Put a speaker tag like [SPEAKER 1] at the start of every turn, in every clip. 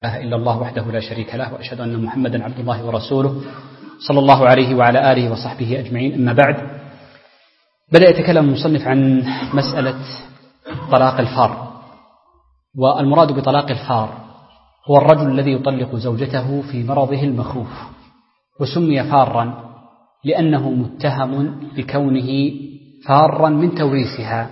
[SPEAKER 1] إلا الله وحده لا شريك له، وأشهد أن محمدا عبد الله ورسوله صلى الله عليه وعلى آله وصحبه أجمعين. أما بعد، بدأ يتكلم المصنف عن مسألة طلاق الفار، والمراد بطلاق الفار هو الرجل الذي يطلق زوجته في مرضه المخوف، وسمي فارا لأنه متهم بكونه فارا من توريثها.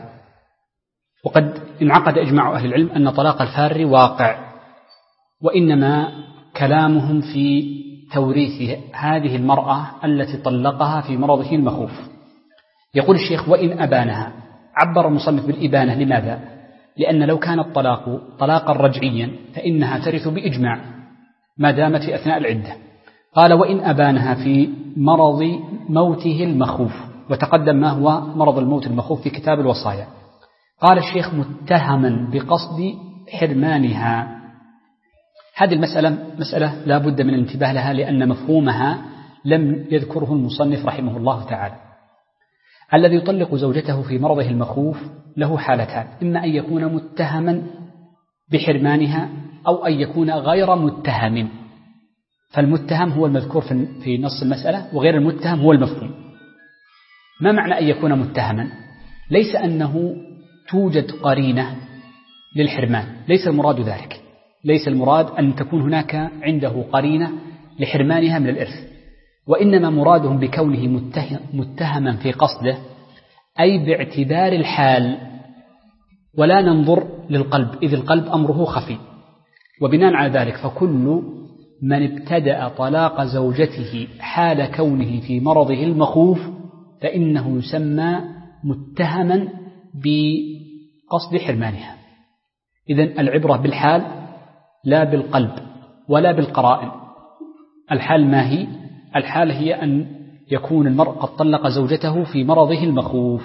[SPEAKER 1] وقد انعقد إجماع أهل العلم أن طلاق الفار واقع، وإنما كلامهم في توريث هذه المرأة التي طلقها في مرضه المخوف. يقول الشيخ: وإن أبانها. عبر المصنف بالإبانة، لماذا؟ لأن لو كان الطلاق طلاقا رجعيا فإنها ترث بإجماع ما دامت في أثناء العدة. قال: وإن أبانها في مرض موته المخوف، وتقدم ما هو مرض الموت المخوف في كتاب الوصايا. قال الشيخ: متهما بقصد حرمانها. هذه مسألة لا بد من الانتباه لها، لأن مفهومها لم يذكره المصنف رحمه الله تعالى. الذي يطلق زوجته في مرضه المخوف له حالتان: إما أن يكون متهما بحرمانها، أو أن يكون غير متهم. فالمتهم هو المذكور في نص المسألة، وغير المتهم هو المفهوم. ما معنى أن يكون متهما؟ ليس أنه توجد قرينة للحرمان، ليس المراد ذلك. ليس المراد أن تكون هناك عنده قرينة لحرمانها من الإرث، وإنما مرادهم بكونه متهما في قصده أي باعتبار الحال، ولا ننظر للقلب، إذ القلب أمره خفي. وبناء على ذلك فكل من ابتدأ طلاق زوجته حال كونه في مرضه المخوف فإنه يسمى متهما بقصد حرمانها. إذن العبرة بالحال لا بالقلب ولا بالقرائن. الحال ما هي؟ الحال هي أن يكون المرء قد طلق زوجته في مرضه المخوف.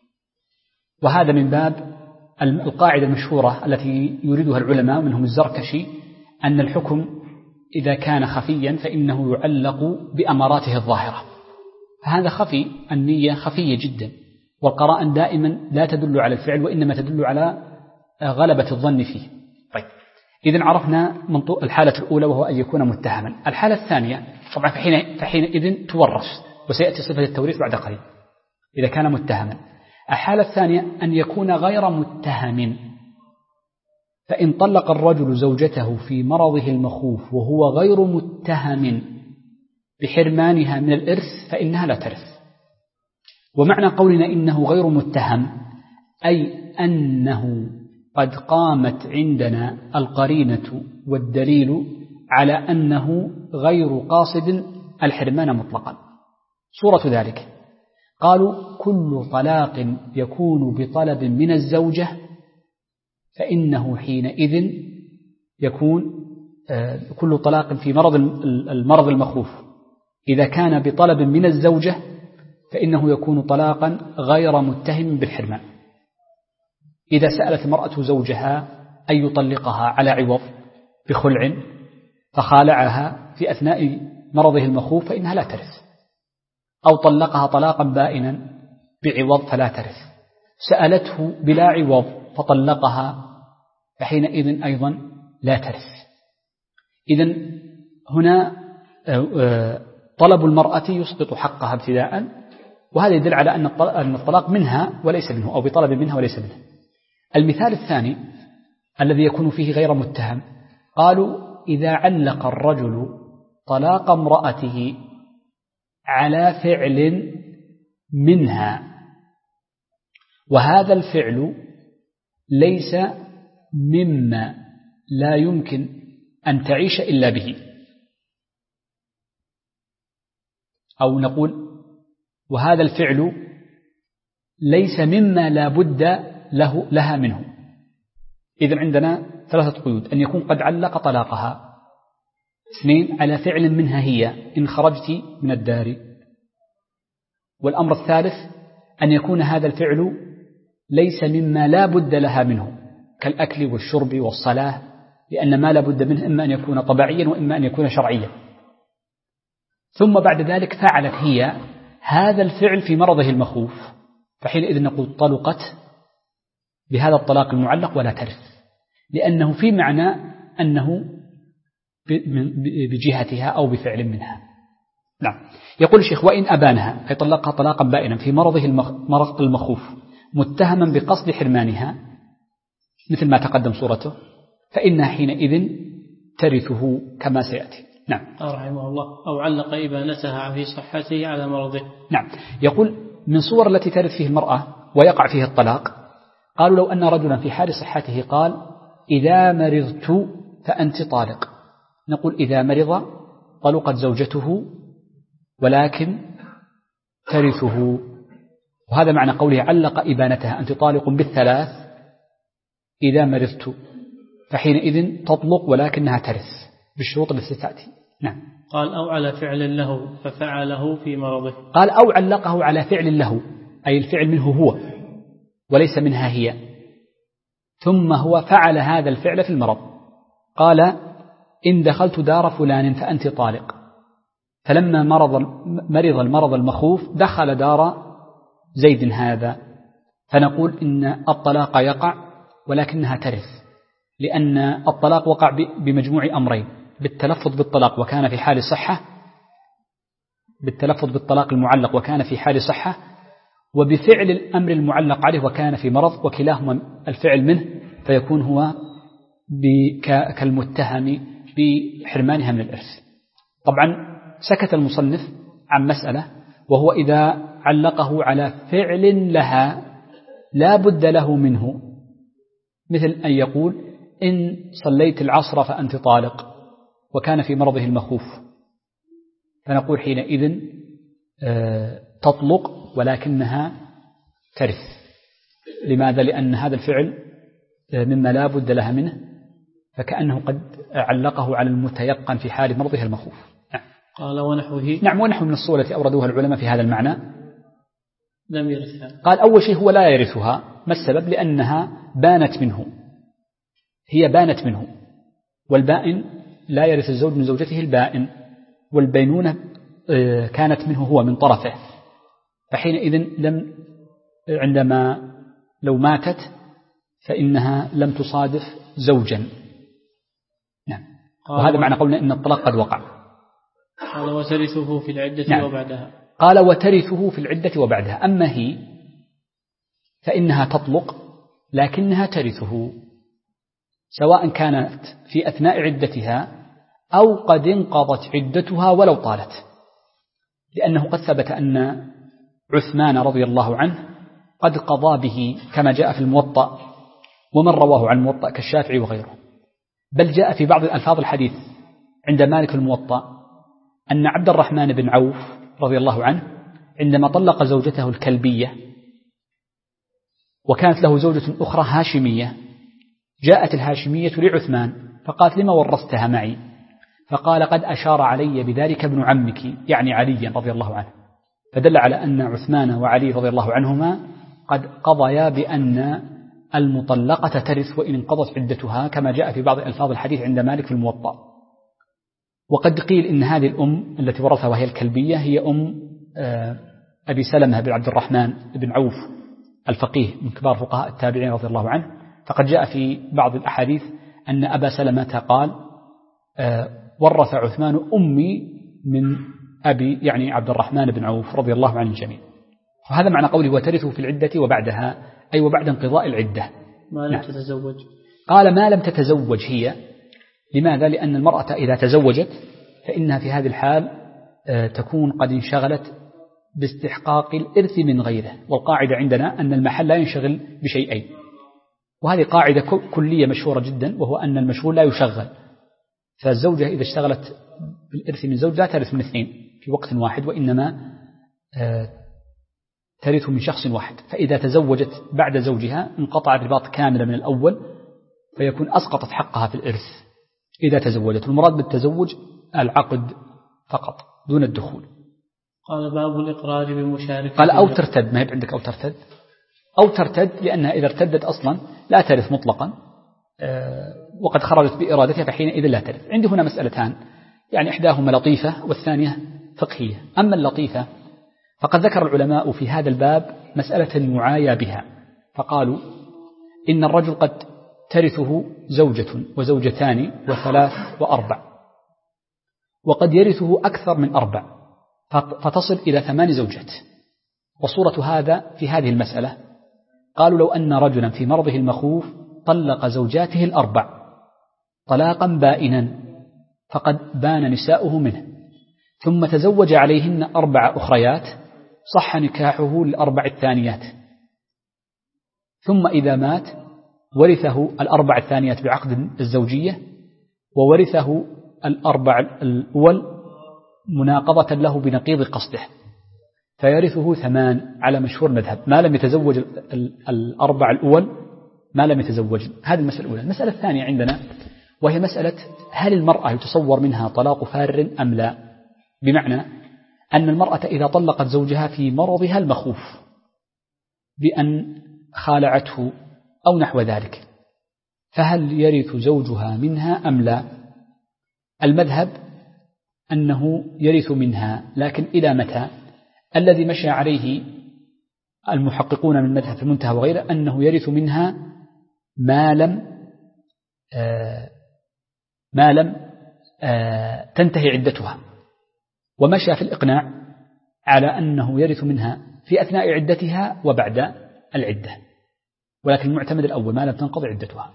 [SPEAKER 1] وهذا من باب القاعدة المشهورة التي يريدها العلماء منهم الزركشي، أن الحكم إذا كان خفيا فإنه يعلق بأماراته الظاهرة. فهذا خفي، النية خفية جدا، والقرائن دائما لا تدل على الفعل، وإنما تدل على غلبة الظن فيه. طيب، إذن عرفنا الحالة الأولى وهو أن يكون متهما. الحالة الثانية طبعا فحينئذ تورث، وسيأتي صفة التوريث بعد قليل إذا كان متهما. الحالة الثانية أن يكون غير متهم، فإن طلق الرجل زوجته في مرضه المخوف وهو غير متهم بحرمانها من الإرث فإنها لا ترث. ومعنى قولنا إنه غير متهم أي أنه قد قامت عندنا القرينة والدليل على أنه غير قاصد الحرمان مطلقا. صورة ذلك قالوا: كل طلاق يكون بطلب من الزوجة فإنه حينئذ يكون كل طلاق في المرض المخوف إذا كان بطلب من الزوجة فإنه يكون طلاقا غير متهم بالحرمان. إذا سألت المرأة زوجها أن يطلقها على عوض بخلع فخالعها في أثناء مرضه المخوف فإنها لا ترث، أو طلقها طلاقا بائنا بعوض فلا ترث. سألته بلا عوض فطلقها فحينئذ أيضا لا ترث. إذن هنا طلب المرأة يسقط حقها ابتداء، وهذا يدل على أن الطلاق منها وليس منه، أو بطلب منها وليس منه. المثال الثاني الذي يكون فيه غير متهم، قالوا: إذا علق الرجل طلاق امرأته على فعل منها، وهذا الفعل ليس مما لا يمكن أن تعيش إلا به، أو نقول وهذا الفعل ليس مما لا بد لها منه. إذن عندنا ثلاثة قيود: أن يكون قد علق طلاقها، 2 على فعل منها هي إن خرجت من الدار، والأمر الثالث أن يكون هذا الفعل ليس مما لا بد لها منه كالأكل والشرب والصلاة، لأن ما لا بد منه إما أن يكون طبيعيا وإما أن يكون شرعيا. ثم بعد ذلك فعلت هي هذا الفعل في مرضه المخوف، فحينئذ نقول طلقت بهذا الطلاق المعلق ولا ترث، لأنه في معنى أنه بجهتها أو بفعل منها. نعم. يقول الشيخ: وإن أبانها، أي طلقها طلاقا بائنا في مرضه المخوف متهما بقصد حرمانها مثل ما تقدم صورته، فإنها حينئذ ترثه كما سيأتي. نعم.
[SPEAKER 2] رحمه الله: أو علق إبانتها في صحته على مرضه.
[SPEAKER 1] نعم. يقول: من صور التي ترث فيه المرأة ويقع فيه الطلاق، قالوا: لو أن رجلا في حال صحته قال: إذا مرضت فأنت طالق، نقول: إذا مرض طلقت زوجته ولكن ترثه. وهذا معنى قوله: علق إبانتها، أنت طالق بالثلاث إذا مرضت، فحينئذ تطلق ولكنها ترث بالشروط التي تأتي. نعم.
[SPEAKER 2] قال: أو على فعل له ففعله في مرضه.
[SPEAKER 1] قال: أو علقه على فعل له، أي الفعل منه هو وليس منها هي، ثم هو فعل هذا الفعل في المرض. قال: إن دخلت دار فلان فأنت طالق، فلما مرض المرض المخوف دخل دار زيد هذا، فنقول إن الطلاق يقع ولكنها ترث، لأن الطلاق وقع بمجموع أمرين: بالتلفظ بالطلاق وكان في حال صحة، بالتلفظ بالطلاق المعلق وكان في حال صحة، وبفعل الأمر المعلق عليه وكان في مرض، وكلاهما الفعل منه، فيكون هو كالمتهم بحرمانها من الإرث. طبعا سكت المصنف عن مسألة، وهو إذا علقه على فعل لها لا بد له منه، مثل أن يقول: إن صليت العصر فأنت طالق، وكان في مرضه المخوف، فنقول حينئذ تطلق ولكنها ترث. لماذا؟ لأن هذا الفعل مما لا بد لها منه، فكأنه قد علقه على المتيقن في حال مرضها المخوف. نعم.
[SPEAKER 2] قال: ونحوه.
[SPEAKER 1] نعم. ونحو من الصور التي أوردوها العلماء في هذا المعنى
[SPEAKER 2] لم يرثها.
[SPEAKER 1] قال: أول شيء هو لا يرثها. ما السبب؟ لأنها بانت منه، هي بانت منه، والبائن لا يرث الزوج من زوجته البائن، والبينونة كانت منه هو من طرفه، فحينئذ عندما لو ماتت فإنها لم تصادف زوجا. نعم. وهذا معنى قولنا إن الطلاق قد وقع.
[SPEAKER 2] قال: وترثه في العدة. نعم. وبعدها.
[SPEAKER 1] قال: وترثه في العدة وبعدها. أما هي فإنها تطلق لكنها ترثه، سواء كانت في أثناء عدتها أو قد انقضت عدتها ولو طالت، لأنه قد ثبت أن عثمان رضي الله عنه قد قضى به كما جاء في الموطأ ومن رواه عن الموطأ كالشافعي وغيره، بل جاء في بعض الألفاظ الحديث عند مالك الموطأ أن عبد الرحمن بن عوف رضي الله عنه عندما طلق زوجته الكلبية وكانت له زوجة أخرى هاشمية، جاءت الهاشمية لعثمان فقالت: لما ورثتها معي؟ فقال: قد أشار علي بذلك ابن عمك، يعني علي رضي الله عنه، فدل على أن عثمان وعلي رضي الله عنهما قد قضيا بأن المطلقة ترث وإن انقضت عدتها، كما جاء في بعض ألفاظ الحديث عند مالك في الموطأ. وقد قيل إن هذه الأم التي ورثها وهي الكلبية هي أم أبي سلمة بن عبد الرحمن بن عوف الفقيه من كبار فقهاء التابعين رضي الله عنه، فقد جاء في بعض الأحاديث أن أبا سلمة قال: ورث عثمان أمي من أبي، يعني عبد الرحمن بن عوف رضي الله عن الجميع. وهذا معنى قوله: وترثه في العدة وبعدها، أي وبعد انقضاء العدة.
[SPEAKER 2] ما لم تتزوج.
[SPEAKER 1] قال: ما لم تتزوج هي. لماذا؟ لأن المرأة إذا تزوجت فإنها في هذه الحال تكون قد انشغلت باستحقاق الإرث من غيره، والقاعدة عندنا أن المحل لا ينشغل بشيئين، وهذه قاعدة كلية مشهورة جدا، وهو أن المشغول لا يشغل. فالزوجة إذا اشتغلت بالإرث من زوج لا ترث من اثنين في وقت واحد، وإنما ترث من شخص واحد. فإذا تزوجت بعد زوجها انقطع الرباط كاملا من الأول، فيكون أسقطت حقها في الإرث إذا تزوجت. المراد بالتزوج العقد فقط دون الدخول.
[SPEAKER 2] قال: باب الإقرار بمشاركة.
[SPEAKER 1] قال: أو ترتد، ما هي عندك أو ترتد لأنها إذا ارتدت أصلا لا ترث مطلقا، وقد خرجت بإرادتها، فحينئذ لا ترث. عندي هنا مسألتان، يعني إحداهما لطيفة والثانية فقهية. أما اللطيفة فقد ذكر العلماء في هذا الباب مسألة المعايا بها، فقالوا إن الرجل قد ترثه زوجة وزوجتان وثلاث وأربع، وقد يرثه أكثر من 4 فتصل إلى 8 زوجات. وصورة هذا في هذه المسألة قالوا لو أن رجلا في مرضه المخوف طلق زوجاته 4 طلاقا بائنا فقد بان نساؤه منه، ثم تزوج عليهن 4 أخريات، صح نكاحه ل4 الثانيات، ثم إذا مات ورثه 4 الثانيات بعقد الزوجية، وورثه 4 الأول مناقضة له بنقيض قصده، فيرثه 8 على مشهور مذهب ما لم يتزوج 4 الأول ما لم يتزوج. هذه المسألة الأولى. المسألة الثانية عندنا وهي مسألة هل المرأة يتصور منها طلاق فار أم لا؟ بمعنى أن المرأة إذا طلقت زوجها في مرضها المخوف بأن خالعته أو نحو ذلك، فهل يرث زوجها منها أم لا؟ المذهب أنه يرث منها، لكن إلى متى؟ الذي مشى عليه المحققون من المذهب في المنتهى وغيره أنه يرث منها ما لم تنتهي عدتها، ومشى في الإقناع على أنه يرث منها في أثناء عدتها وبعد العدة، ولكن المعتمد الأول ما لم تنقضي عدتها.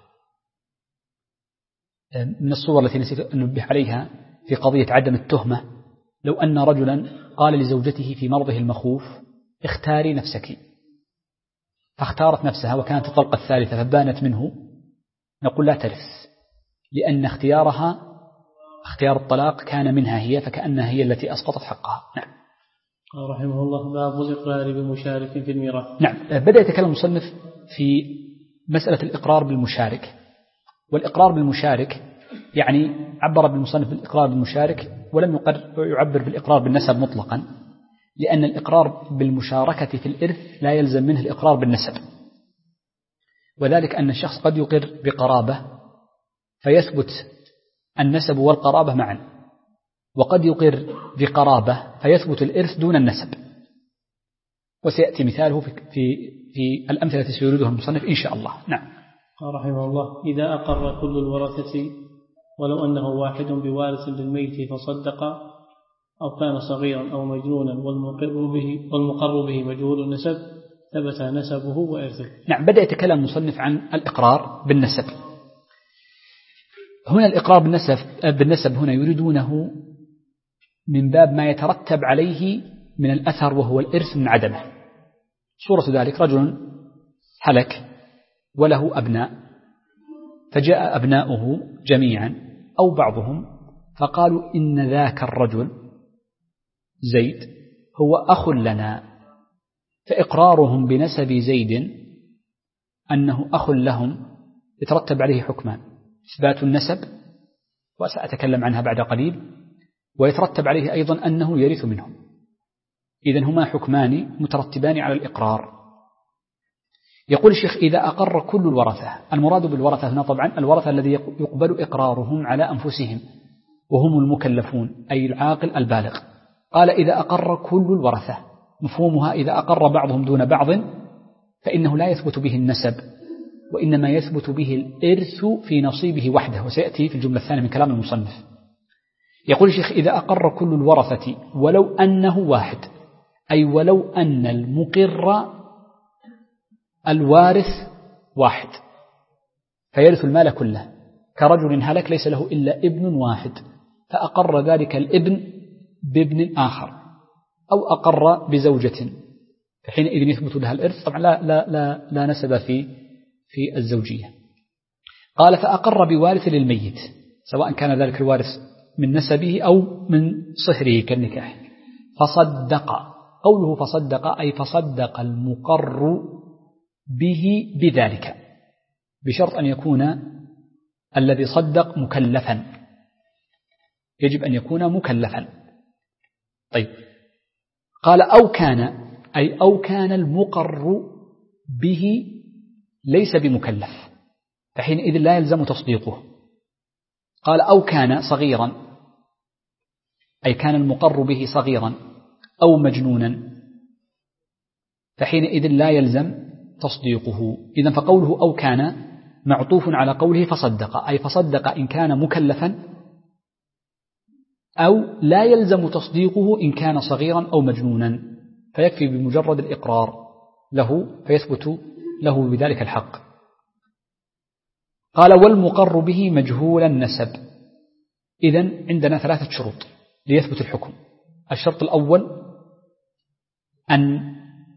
[SPEAKER 1] من الصور التي نسيت أن ننبه عليها في قضية عدم التهمة، لو أن رجلا قال لزوجته في مرضه المخوف اختاري نفسك، فاختارت نفسها وكانت الطلقة الثالثة فبانت منه، نقول لا ترث، لأن اختيارها اختيار الطلاق كان منها هي، فكأنها هي التي أسقطت حقها. نعم.
[SPEAKER 2] رحمه الله. باب الإقرار بمشارك في الميراث.
[SPEAKER 1] نعم. بدأ يتكلم المصنف في مسألة الإقرار بالمشارك، والإقرار بالمشارك يعني عبر بالمصنف بالإقرار بالمشارك ولم يعبر بالإقرار بالنسب مطلقا، لأن الإقرار بالمشاركة في الإرث لا يلزم منه الإقرار بالنسب، وذلك أن الشخص قد يقر بقرابة فيثبت النسب والقرابة معا، وقد يقر بقرابة فيثبت الإرث دون النسب، وسيأتي مثاله في الأمثلة التي سيريدها المصنف إن شاء الله. نعم.
[SPEAKER 2] قال رحمه الله: إذا أقر كل الورثة ولو أنه واحد بوارث للميت فصدق أو كان صغيرا أو مجنونا والمقر به مجهول النسب ثبت نسبه وإرثه.
[SPEAKER 1] نعم. بدأ يتكلم المصنف عن الإقرار بالنسب. هنا الإقرار بالنسب هنا يريدونه من باب ما يترتب عليه من الأثر وهو الإرث من عدمه. صورة ذلك رجل هلك وله أبناء، فجاء أبناؤه جميعا أو بعضهم فقالوا إن ذاك الرجل زيد هو أخ لنا، فإقرارهم بنسب زيد أنه أخ لهم يترتب عليه حكمان: إثبات النسب وسأتكلم عنها بعد قليل، ويترتب عليه أيضا أنه يرث منهم. إذن هما حكمان مترتبان على الإقرار. يقول الشيخ: إذا أقر كل الورثة. المراد بالورثة هنا طبعا الورثة الذي يقبل إقرارهم على أنفسهم وهم المكلفون، أي العاقل البالغ. قال: إذا أقر كل الورثة، مفهومها إذا أقر بعضهم دون بعض فإنه لا يثبت به النسب، وإنما يثبت به الإرث في نصيبه وحده، وسيأتي في الجملة الثانية من كلام المصنف. يقول الشيخ: إذا أقر كل الورثة ولو أنه واحد، أي ولو أن المقر الوارث واحد، فيرث المال كله، كرجل هلك ليس له إلا ابن واحد فأقر ذلك الابن بابن آخر، أو أقر بزوجة، فحينئذ يثبت لها الإرث. طبعا لا نسب في الزوجية. قال: فأقر بوارث للميت، سواء كان ذلك الوارث من نسبه أو من صهره كالنكاح، فصدق. قوله فصدق أي فصدق المقر به بذلك، بشرط أن يكون الذي صدق مكلفا، يجب أن يكون مكلفا. طيب، قال: أو كان، أي أو كان المقر به ليس بمكلف، فحينئذ لا يلزم تصديقه. قال: أو كان صغيرا، أي كان المقر به صغيرا أو مجنونا، فحينئذ لا يلزم تصديقه. إذن فقوله أو كان معطوف على قوله فصدق، أي فصدق إن كان مكلفا أو لا يلزم تصديقه إن كان صغيرا أو مجنونا، فيكفي بمجرد الإقرار له فيثبت له بذلك الحق. قال والمقر به مجهول النسب. إذن عندنا 3 شروط ليثبت الحكم. الشرط الأول أن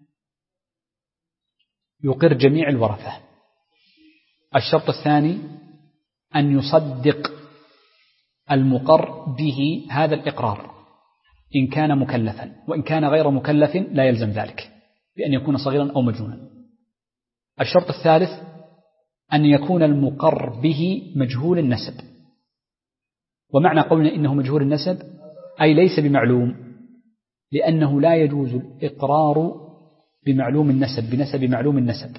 [SPEAKER 1] يقر جميع الورثة. الشرط الثاني أن يصدق المقر به هذا الإقرار إن كان مكلفا، وإن كان غير مكلف لا يلزم ذلك بأن يكون صغيرا أو مجنونا. الشرط الثالث أن يكون المقر به مجهول النسب. ومعنى قولنا إنه مجهول النسب أي ليس بمعلوم، لأنه لا يجوز الإقرار بمعلوم النسب بنسب معلوم النسب،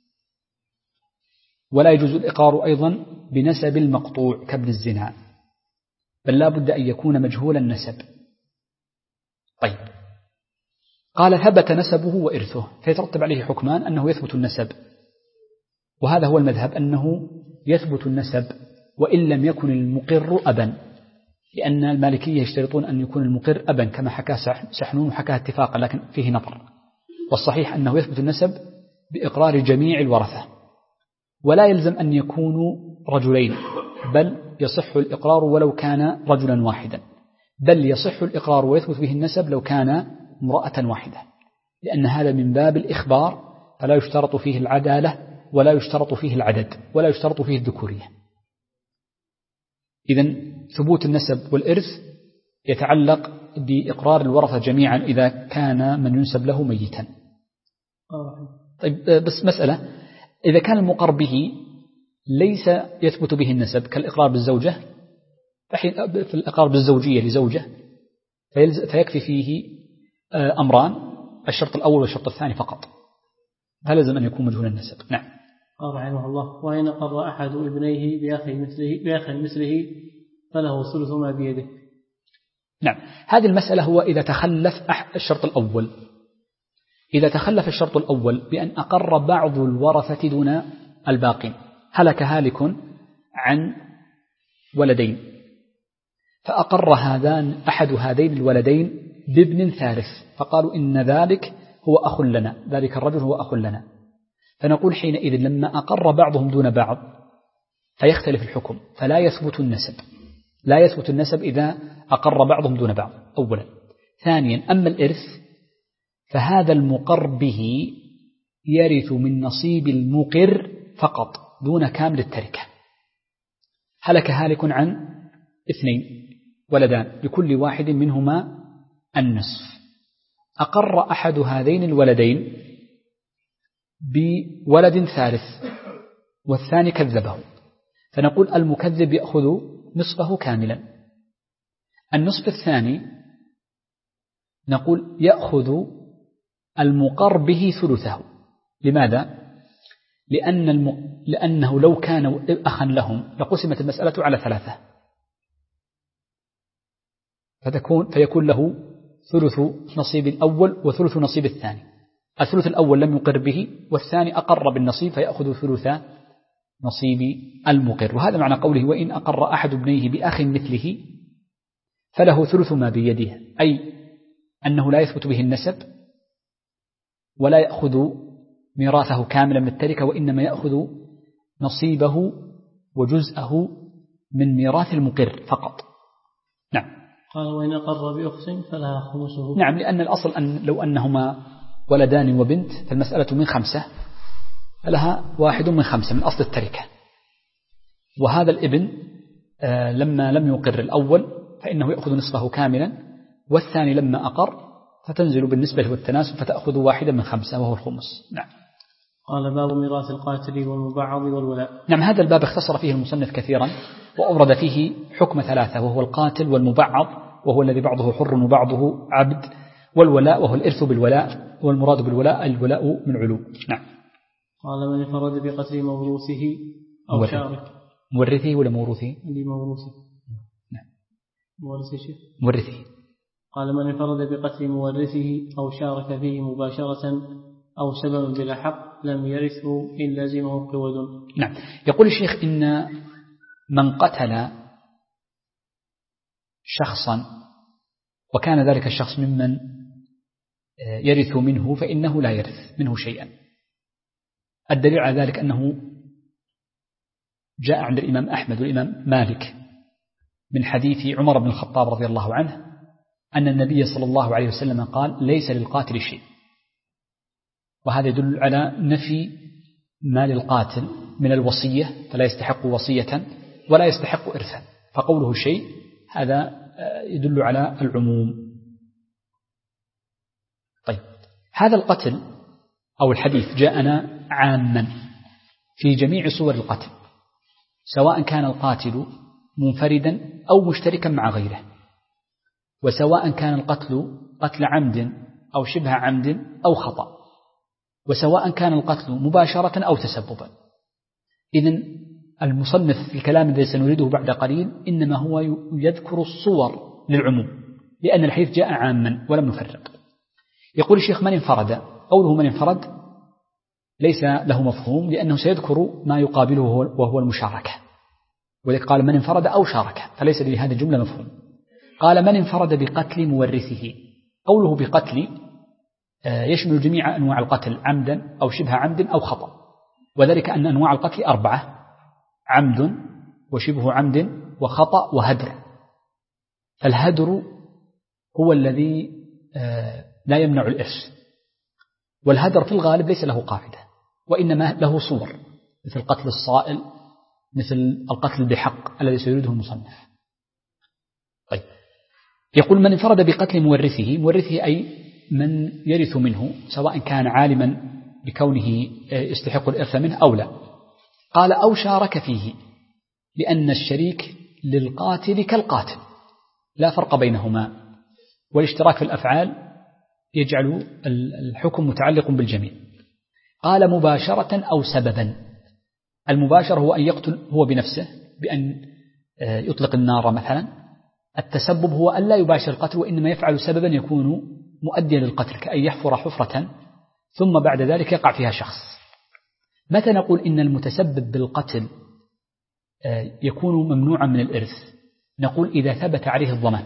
[SPEAKER 1] ولا يجوز الإقرار أيضا بنسب المقطوع كابن الزنا، بل لا بد أن يكون مجهول النسب. طيب، قال ثبت نسبه وإرثه، فيترتب عليه حكمان: أنه يثبت النسب، وهذا هو المذهب أنه يثبت النسب وإن لم يكن المقر أبا، لأن المالكية يشترطون أن يكون المقر أبا كما حكى سحنون وحكى اتفاقا، لكن فيه نظر، والصحيح أنه يثبت النسب بإقرار جميع الورثة، ولا يلزم أن يكونوا رجلين، بل يصح الإقرار ولو كان رجلا واحدا، بل يصح الإقرار ويثبت به النسب لو كان امرأة واحدة، لأن هذا من باب الإخبار، فلا يشترط فيه العدالة ولا يشترط فيه العدد ولا يشترط فيه الذكورية. إذن ثبوت النسب والإرث يتعلق بإقرار الورثة جميعا إذا كان من ينسب له ميتا. طيب، بس مسألة: إذا كان المقر به ليس يثبت به النسب كالإقرار بالزوجة، في الإقرار بالزوجية لزوجة فيكفي فيه أمران: الشرط الأول والشرط الثاني فقط، هل لازم أن يكون مجهول النسب؟ نعم.
[SPEAKER 2] قال رحمه الله: وإن أقر أحد ابنيه بأخ مثله فله ثلث ما بيده.
[SPEAKER 1] نعم، هذه المسألة هو إذا تخلف الشرط الأول. إذا تخلف الشرط الأول بأن أقر بعض الورثة دون الباقين، هلك هالك عن ولدين، فأقر أحد هذين الولدين بابن ثالث، فقالوا إن ذلك هو أخ لنا، ذلك الرجل هو أخ لنا، فنقول حينئذ لما أقر بعضهم دون بعض فيختلف الحكم، فلا يثبت النسب، لا يثبت النسب إذا أقر بعضهم دون بعض أولا. ثانيا، أما الإرث فهذا المقر به يرث من نصيب المقر فقط دون كامل التركة. هلك هالك عن 2 ولدان لكل واحد منهما النصف، أقر أحد هذين الولدين بولد ثالث والثاني كذبه، فنقول المكذب يأخذ نصفه كاملا. النصف الثاني نقول يأخذ المقر به ثلثه. لماذا؟ لأنه لو كان أخا لهم لقسمت المسألة على 3، فيكون له ثلث نصيب الأول وثلث نصيب الثاني. الثلث الأول لم يقر به، والثاني أقر بالنصيب فيأخذ ثلث نصيب المقر. وهذا معنى قوله: وإن أقر أحد ابنيه بأخ مثله فله ثلث ما بيده، أي أنه لا يثبت به النسب ولا يأخذ ميراثه كاملا من التركة، وإنما يأخذ نصيبه وجزءه من ميراث المقر فقط. نعم.
[SPEAKER 2] قال: وإن أقر بأخت فلها خمسه.
[SPEAKER 1] نعم، لأن الأصل أن لو أنهما ولدان وبنت فالمسألة من 5 فلها 1 من 5 من أصل التركة، وهذا الابن لما لم يقر الأول فإنه يأخذ نصفه كاملا، والثاني لما أقر فتنزل بالنسبة والتناسب فتأخذ 1 من 5 وهو الخمس. نعم.
[SPEAKER 2] قال: باب ميراث القاتل والمبعض والولاء.
[SPEAKER 1] نعم، هذا الباب اختصر فيه المصنف كثيرا، وأورد فيه حكم 3، وهو القاتل والمبعض، وهو الذي بعضه حر وبعضه عبد، والولاء وهو الإرث بالولاء، والمراد بالولاء الولاء من علو. نعم.
[SPEAKER 2] قال: من انفرد بقتل موروثه أو شارك.
[SPEAKER 1] مورثه ولا موروثه؟
[SPEAKER 2] لموروثه.
[SPEAKER 1] نعم.
[SPEAKER 2] مورثه شيء.
[SPEAKER 1] مورثه.
[SPEAKER 2] قال: من انفرد بقتل مورثه أو شارك فيه مباشرة أو سبب بلا حق لم يرثه إن لزمه قود.
[SPEAKER 1] نعم. يقول الشيخ إن من قتل شخصا وكان ذلك الشخص ممن يرث منه فإنه لا يرث منه شيئا. الدليل على ذلك أنه جاء عند الإمام أحمد والإمام مالك من حديث عمر بن الخطاب رضي الله عنه أن النبي صلى الله عليه وسلم قال: ليس للقاتل شيء. وهذا يدل على نفي مال القاتل من الوصية، فلا يستحق وصية ولا يستحق إرثا، فقوله شيء هذا يدل على العموم. طيب، هذا القتل أو الحديث جاءنا عاما في جميع صور القتل، سواء كان القاتل منفردا أو مشتركا مع غيره، وسواء كان القتل قتل عمد أو شبه عمد أو خطأ، وسواء كان القتل مباشرة أو تسببا. إذن المصنف في الكلام الذي سنريده بعد قليل إنما هو يذكر الصور للعموم، لأن الحديث جاء عاما ولم نفرق. يقول الشيخ: من انفرد. قوله من انفرد ليس له مفهوم، لأنه سيذكر ما يقابله وهو المشاركة، ولذلك قال من انفرد أو شارك، فليس لهذه الجملة مفهوم. قال: من انفرد بقتل مورثه. قوله بقتل يشمل جميع أنواع القتل، عمدا أو شبه عمد أو خطأ، وذلك أن أنواع القتل 4: عمد وشبه عمد وخطأ وهدر. فالهدر هو الذي لا يمنع الإرث، والهدر في الغالب ليس له قاعدة، وإنما له صور، مثل قتل الصائل، مثل القتل بحق الذي سيريده المصنف. طيب، يقول: من انفرد بقتل مورثه أي من يرث منه، سواء كان عالما بكونه يستحق الإرث منه أو لا. قال: أو شارك فيه، لأن الشريك للقاتل كالقاتل لا فرق بينهما، والاشتراك في الأفعال يجعل الحكم متعلق بالجميع. قال: مباشرة أو سببا. المباشر هو أن يقتل هو بنفسه بأن يطلق النار مثلا. التسبب هو أن لا يباشر القتل، وإنما يفعل سببا يكون مؤديا للقتل، كأن يحفر حفرة ثم بعد ذلك يقع فيها شخص. متى نقول إن المتسبب بالقتل يكون ممنوعا من الإرث؟ نقول: إذا ثبت عليه الضمان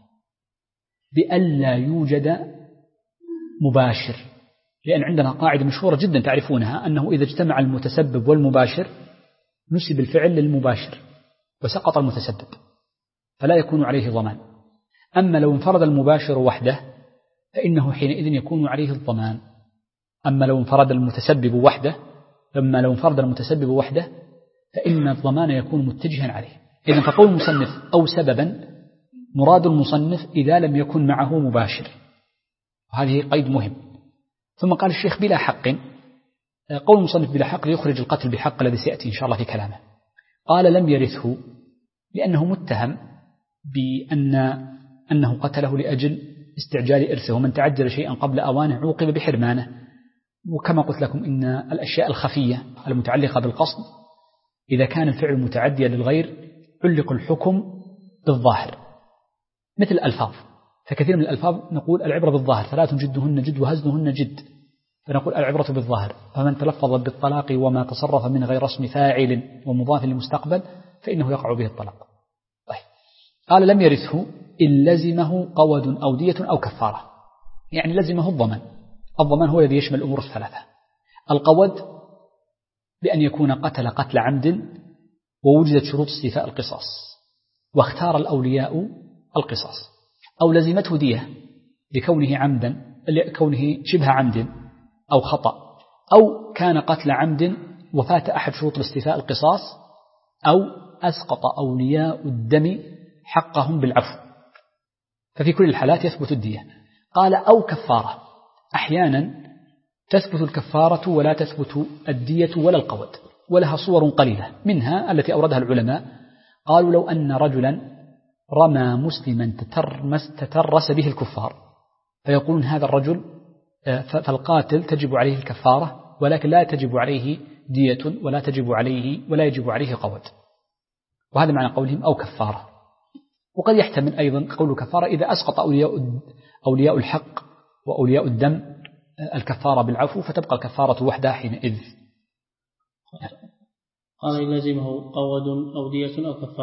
[SPEAKER 1] بأن لا يوجد مباشر، لأن عندنا قاعدة مشهورة جدا تعرفونها، أنه إذا اجتمع المتسبب والمباشر نسب الفعل للمباشر وسقط المتسبب، فلا يكون عليه ضمان. أما لو انفرد المباشر وحده فإنه حينئذ يكون عليه الضمان. أما لو انفرد المتسبب وحده فإن الضمان يكون متجها عليه. إذن فقول المصنف أو سببا، مراد المصنف إذا لم يكن معه مباشر، وهذه قيد مهم. ثم قال الشيخ: بلا حق. قول المصنف بلا حق يخرج القتل بحق الذي سيأتي إن شاء الله في كلامه. قال: لم يرثه، لأنه متهم بأنه قتله لأجل استعجال إرثه، ومن تعجل شيئا قبل أوانه عوقب بحرمانه. وكما قلت لكم إن الأشياء الخفية المتعلقة بالقصد إذا كان الفعل متعديا للغير علق الحكم بالظاهر، مثل الألفاظ. فكثير من الألفاظ نقول العبرة بالظاهر: ثلاث جدهن جد وهزلهن جد، فنقول العبرة بالظاهر. فمن تلفظ بالطلاق وما تصرف من غير اسم فاعل ومضاف للمستقبل فإنه يقع به الطلاق. طيب. قال: لم يرثه إن لزمه قود أو دية أو كفارة، يعني لزمه الضمان. الضمان هو الذي يشمل الأمور الثلاثة. القود بأن يكون قتل عمد ووجدت شروط استيفاء القصاص واختار الأولياء القصاص، أو لزمته دية لكونه شبه عمد أو خطأ، أو كان قتل عمد وفات أحد شروط استيفاء القصاص، أو أسقط أولياء الدم حقهم بالعفو، ففي كل الحالات يثبت الدية. قال: أو كفارة. أحيانا تثبت الكفارة ولا تثبت الدية ولا القود، ولها صور قليلة، منها التي أوردها العلماء. قالوا: لو أن رجلا رمى مسلما تترس به الكفار، فيقولون هذا الرجل فالقاتل تجب عليه الكفارة، ولكن لا تجب عليه دية ولا يجب عليه قود. وهذا معنى قولهم أو كفارة. وقد يحتمل أيضا قول كفارة إذا أسقط أولياء الحق وأولياء الدم الكفارة بالعفو، فتبقى الكفارة وحدها حينئذ.
[SPEAKER 2] قال: إن لزمه قود أو دية أو كفارة.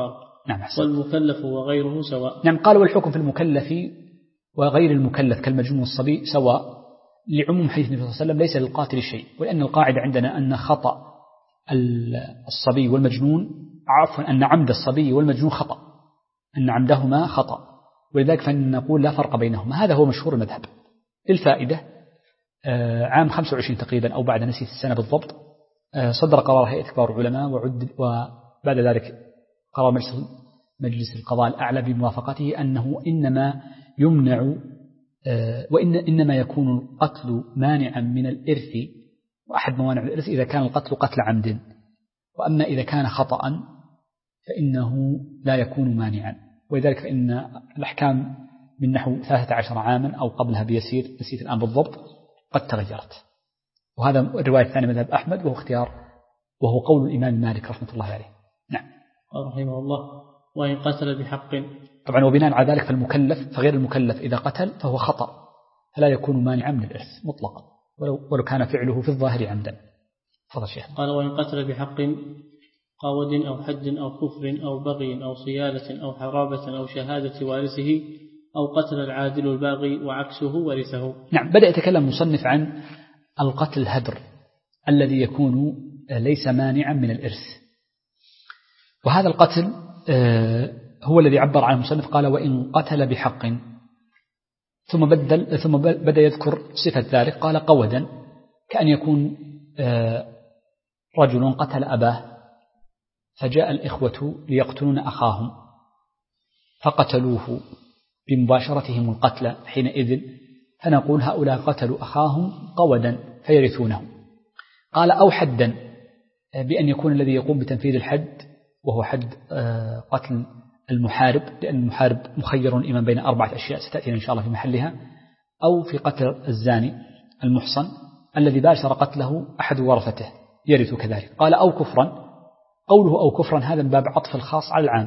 [SPEAKER 1] نعم.
[SPEAKER 2] والمكلف وغيره سواء.
[SPEAKER 1] نعم. قال والحكم في المكلف وغير المكلف كالمجنون والصبي سواء، لعموم حديث النبي صلى الله عليه وسلم ليس للقاتل شيء، ولأن القاعدة عندنا أن خطأ الصبي والمجنون، عفوا أن عمد الصبي والمجنون خطأ، أن عمدهما خطأ، ولذلك فنقول لا فرق بينهما. هذا هو مشهور المذهب. للفائدة عام 25 تقريبا أو بعد، نسيت السنة بالضبط، صدر قرار هيئة كبار العلماء وبعد ذلك قرار مجلس القضاء الأعلى بموافقته أنه إنما يمنع إنما يكون القتل مانعا من الإرث، وأحد موانع الإرث إذا كان القتل قتل عمد، وأما إذا كان خطأ فإنه لا يكون مانعا. ولذلك فإن الأحكام من نحو 13 عاما أو قبلها بيسير، نسيت الآن بالضبط، قد تغيرت. وهذا الرواية الثانية مذهب أحمد، وهو قول الإمام مالك رحمة الله عليه. نعم.
[SPEAKER 2] رحمه الله. وإن قتل بحق،
[SPEAKER 1] طبعا وبناء على ذلك فالمكلف فغير المكلف إذا قتل فهو خطأ، فلا يكون مانعا من الإرث مطلقا ولو كان فعله في الظاهر عمدا. تفضل شيخ.
[SPEAKER 2] قال وإن قتل بحق قود أو حد أو كفر أو بغي أو صيادة أو حرابة أو شهادة وارثه أو قتل العادل الباغي وعكسه ورثه.
[SPEAKER 1] نعم. بدأ يتكلم مصنف عن القتل الهدر الذي يكون ليس مانعا من الإرث، وهذا القتل هو الذي عبر عنه المصنف، قال وإن قتل بحق، ثم بدأ يذكر صفة ذلك، قال قودا، كأن يكون رجل قتل أباه فجاء الإخوة ليقتلون أخاهم فقتلوه بمباشرتهم القتل حينئذ، فنقول هؤلاء قتلوا أخاهم قودا فيرثونه. قال أو حدا، بأن يكون الذي يقوم بتنفيذ الحد وهو حد قتل المحارب، لأن المحارب مخير الإمام بين 4 أشياء ستأتينا إن شاء الله في محلها، أو في قتل الزاني المحصن الذي باشر قتله أحد ورثته يرث كذلك. قال أو كفرا، قوله أو كفرا هذا من باب عطف الخاص على العام،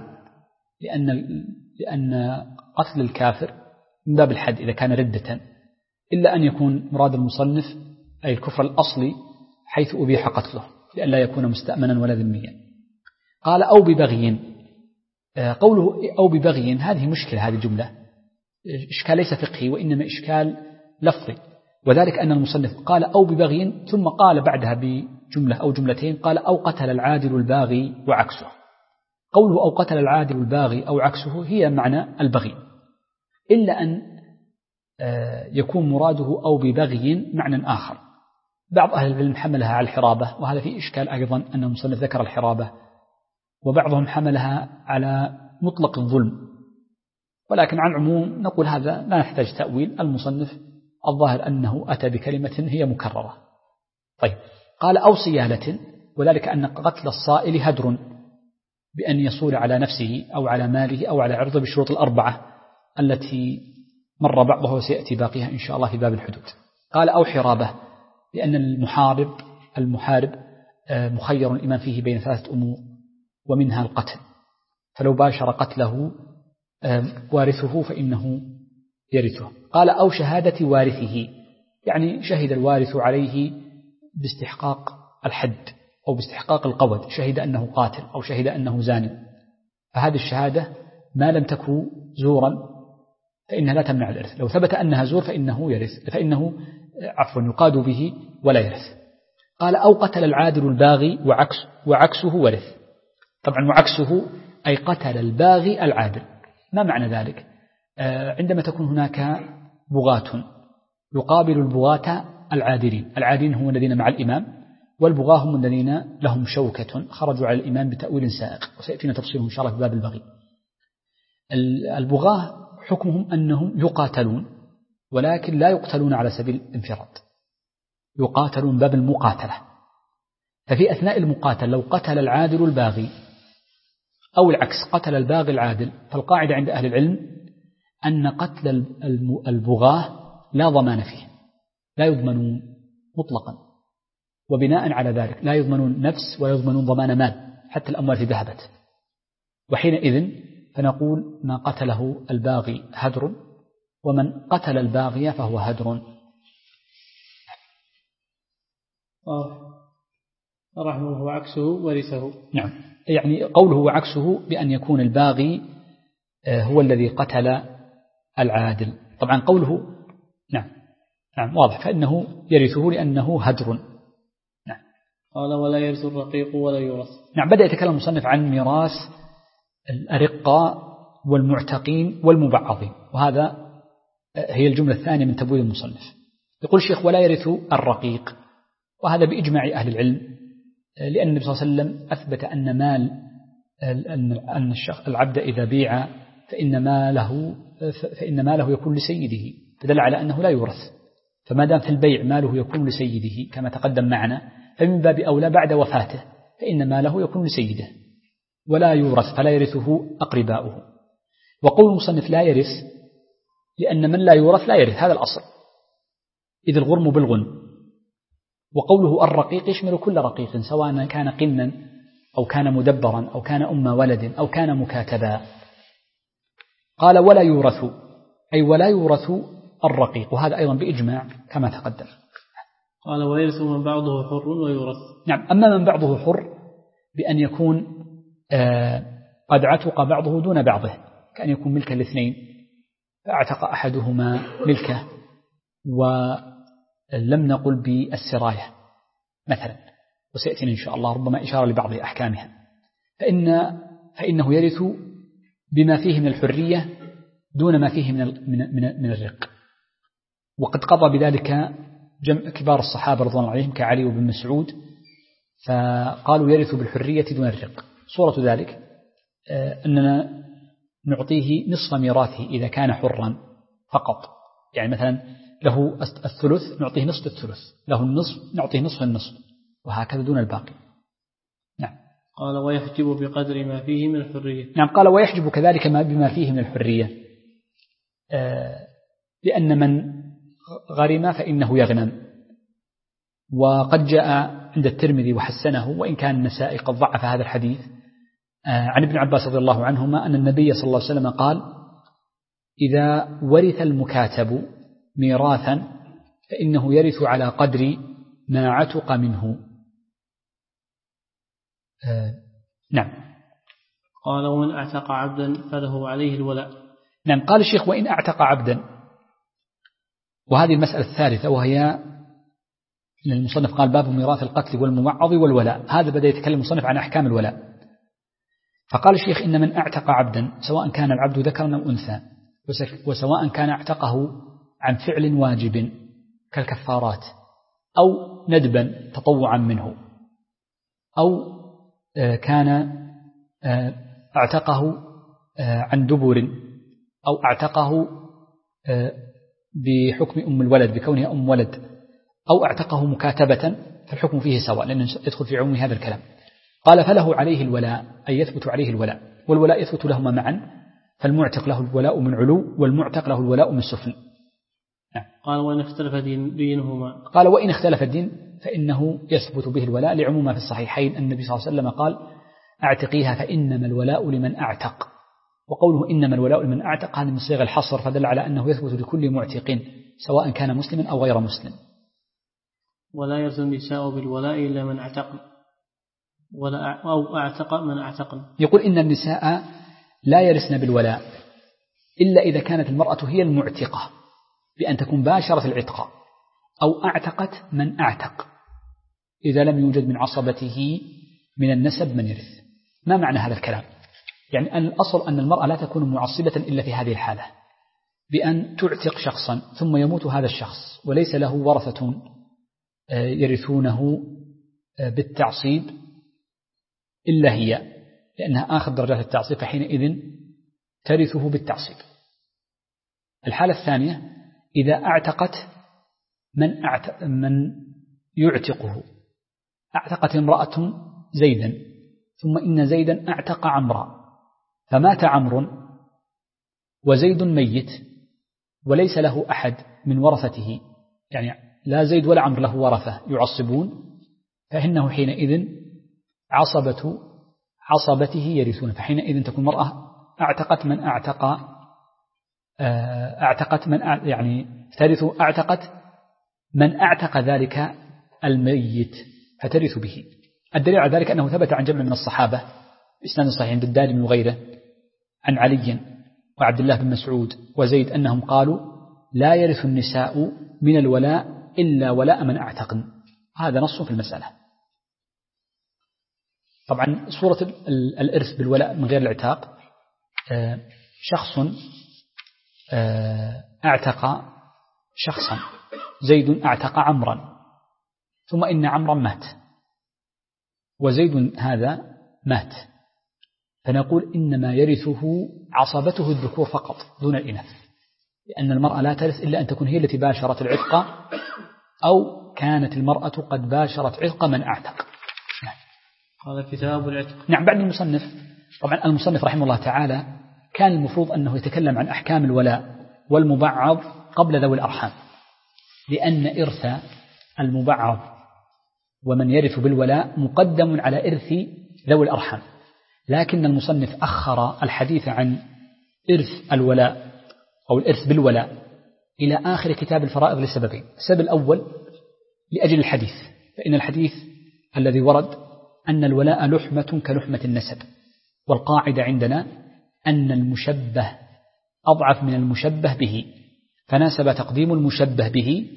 [SPEAKER 1] لأن قتل الكافر من باب الحد إذا كان ردة، إلا أن يكون مراد المصنف أي الكفر الأصلي حيث أبيح قتله لئلا يكون مستأمنا ولا ذميا. قال أو ببغي، قوله أو ببغي هذه مشكلة، هذه جملة إشكال ليس فقهي وإنما إشكال لفظي، وذلك أن المصنف قال أو ببغي ثم قال بعدها بجملة أو جملتين قال أو قتل العادل الباغي وعكسه. قوله أو قتل العادل الباغي أو عكسه هي معنى البغي، إلا أن يكون مراده أو ببغي معنى آخر. بعض أهل العلم حملها على الحرابة، وهذا في إشكال أيضا أن المصنف ذكر الحرابة، وبعضهم حملها على مطلق الظلم، ولكن عن عموم نقول هذا لا نحتاج تأويل، المصنف الظاهر أنه أتى بكلمة هي مكررة. طيب. قال أو صيالة، وذلك أن قتل الصائل هدر، بأن يصول على نفسه أو على ماله أو على عرضه بالشروط 4 التي مر بعضها وسيأتي باقيها إن شاء الله في باب الحدود. قال أو حرابة، لأن المحارب مخير الإمام فيه بين 3 أمور ومنها القتل، فلو باشر قتله وارثه فإنه يرثه. قال أو شهادة وارثه، يعني شهد الوارث عليه باستحقاق الحد أو باستحقاق القود، شهد أنه قاتل أو شهد أنه زاني، فهذه الشهادة ما لم تكن زورا فإنها لا تمنع الإرث، لو ثبت أنها زور فإنه يقاد به ولا يرث. قال أو قتل العادل الباغي وعكسه ورث. طبعا وعكسه أي قتل الباغي العادل. ما معنى ذلك؟ عندما تكون هناك بغاة يقابل البغاة العادلين هم الذين مع الإمام، والبغاة هم الذين لهم شوكة خرجوا على الإمام بتأويل سائق، وسيأتينا تفصيله إن شاء الله في باب البغي. البغاة حكمهم أنهم يقاتلون، ولكن لا يقتلون على سبيل الانفراد، يقاتلون باب المقاتلة. ففي أثناء المقاتل لو قتل العادل الباغي أو العكس قتل الباغي العادل، فالقاعدة عند أهل العلم أن قتل البغاة لا ضمان فيه، لا يضمنون مطلقا، وبناء على ذلك لا يضمنون نفس ولا يضمنون ضمان مال حتى الأموال ذهبت، وحينئذ فنقول ما قتله الباغي هدر، ومن قتل الباغي فهو هدر.
[SPEAKER 2] رحمه الله وعكسه ورثه.
[SPEAKER 1] نعم. يعني قوله وعكسه بأن يكون الباغي هو الذي قتل العادل. طبعا قوله نعم واضح، فإنه يرثه لأنه هدر. نعم.
[SPEAKER 2] قال ولا يرث الرقيق ولا يورث.
[SPEAKER 1] نعم. بدأ يتكلم المصنف عن ميراث الأرقاء والمعتقين والمبعضين، وهذا هي الجملة الثانية من تبويب المصنف. يقول الشيخ ولا يرث الرقيق، وهذا بإجماع أهل العلم، لأن النبي صلى الله عليه وسلم أثبت أن مال العبد إذا بيع فإن ماله يكون لسيده، فدل على أنه لا يورث. فما دام في البيع ماله يكون لسيده كما تقدم معنا، فمن باب أولى بعد وفاته فإن ماله يكون لسيده ولا يورث، فلا يرثه أقرباؤه. وقول المصنف لا يرث لأن من لا يورث لا يرث، هذا الأصل، إذ الغرم بالغنم. وقوله الرقيق يشمل كل رقيق سواء كان قنا أو كان مدبرا أو كان أم ولد أو كان مكاتبا. قال ولا يورث، أي ولا يورث الرقيق، وهذا أيضا بإجماع كما تقدم.
[SPEAKER 2] قال ويرث من بعضه حر ويورث.
[SPEAKER 1] نعم. أما من بعضه حر بأن يكون قد عتق بعضه دون بعضه، كأن يكون ملكا الاثنين، فاعتق أحدهما ملكه ولم نقل بالسراية مثلا، وسيأتينا إن شاء الله ربما إشارة لبعض أحكامها، فإنه يرث بما فيه من الحرية دون ما فيه من الرق. وقد قضى بذلك كبار الصحابة رضوان الله عليهم كعلي وابن مسعود، فقالوا يرث بالحرية دون الرق. صورة ذلك أننا نعطيه نصف ميراثه إذا كان حرا فقط، يعني مثلا له الثلث نعطيه نصف الثلث، له النصف نعطيه نصف النصف، وهكذا دون الباقي. نعم.
[SPEAKER 2] قال ويحجب بقدر ما فيه من الحرية.
[SPEAKER 1] نعم. قال ويحجب كذلك بما فيه من الحرية، لأن من غرم فإنه يغنم. وقد جاء عند الترمذي وحسنه، وإن كان النسائي قد ضعف هذا الحديث، عن ابن عباس رضي الله عنهما أن النبي صلى الله عليه وسلم قال إذا ورث المكاتب ميراثا فإنه يرث على قدر ما عتق منه. نعم.
[SPEAKER 2] قال ومن اعتق عبدا فله عليه الولاء.
[SPEAKER 1] نعم. قال الشيخ وإن اعتق عبدا، وهذه المسألة الثالثة، وهي المصنف قال باب ميراث القتل والموعظ والولاء، هذا بدأ يتكلم المصنف عن أحكام الولاء. فقال الشيخ إن من اعتق عبدا سواء كان العبد ذكرا أو أنثى، وسواء كان اعتقه عن فعل واجب كالكفارات أو ندبا تطوعا منه، أو كان اعتقه عن دبر، أو اعتقه بحكم أم الولد بكونها أم ولد، أو اعتقه مكاتبة، فالحكم فيه سواء لأنه يدخل في عموم هذا الكلام. قال فله عليه الولاء، أي يثبت عليه الولاء، والولاء يثبت لهما معا، فالمعتق له الولاء من علو والمعتق له الولاء من سفل.
[SPEAKER 2] قال وإن اختلف دينهما.
[SPEAKER 1] قال وإن اختلف الدين فإنه يثبت به الولاء لعموم في الصحيحين. النبي صلى الله عليه وسلم قال اعتقيها فإنما الولاء لمن اعتق، وقوله إنما الولاء لمن اعتق هذا من صيغ الحصر، فدل على أنه يثبت لكل معتق سواء كان مسلما أو غير مسلم.
[SPEAKER 2] ولا يرث النساء بالولاء إلا من اعتق أو اعتق من اعتقن.
[SPEAKER 1] يقول إن النساء لا يرثن بالولاء إلا إذا كانت المرأة هي المعتقة بأن تكون باشرة العتق، أو اعتقت من اعتق، إذا لم يوجد من عصبته من النسب من يرث. ما معنى هذا الكلام؟ يعني أن الأصل أن المرأة لا تكون معصبة إلا في هذه الحالة، بأن تعتق شخصا ثم يموت هذا الشخص وليس له ورثة يرثونه بالتعصيب إلا هي، لأنها آخر درجات التعصيب، فحينئذ ترثه بالتعصيب. الحالة الثانية إذا اعتقت من يعتقه، اعتقت امرأة زيدا ثم إن زيدا اعتق عمرا، فمات عمرو وزيد ميت وليس له أحد من ورثته، يعني لا زيد ولا عمرو له ورثة يعصبون، فإنه حينئذ عصبته يرثون، فحينئذ تكون المرأة اعتقت من يعني ترث اعتقت من اعتق ذلك الميت فترث به. الدليل على ذلك أنه ثبت عن جمع من الصحابة بإسناد صحيح عند الدارمي وغيره عن علي وعبد الله بن مسعود وزيد أنهم قالوا لا يرث النساء من الولاء إلا ولاء من أعتقن. هذا نص في المسألة. طبعا صورة الإرث بالولاء من غير العتاق، شخص أعتق شخصا، زيد أعتق عمرا، ثم إن عمرا مات وزيد هذا مات، فنقول إنما يرثه عصبته الذكور فقط دون الإناث، لأن المرأة لا ترث إلا أن تكون هي التي باشرت العتق أو كانت المرأة قد باشرت عتق من أعتق.
[SPEAKER 2] هذا كتاب العتق.
[SPEAKER 1] نعم. بعد المصنف، طبعا المصنف رحمه الله تعالى كان المفروض أنه يتكلم عن أحكام الولاء والمبعض قبل ذوي الأرحام، لأن إرث المبعض ومن يرث بالولاء مقدم على إرث ذوي الأرحام، لكن المصنف أخر الحديث عن إرث الولاء أو الإرث بالولاء إلى آخر كتاب الفرائض لسببين. السبب الأول لأجل الحديث، فإن الحديث الذي ورد أن الولاء لحمة كلحمة النسب، والقاعدة عندنا أن المشبه أضعف من المشبه به، فناسب تقديم المشبه به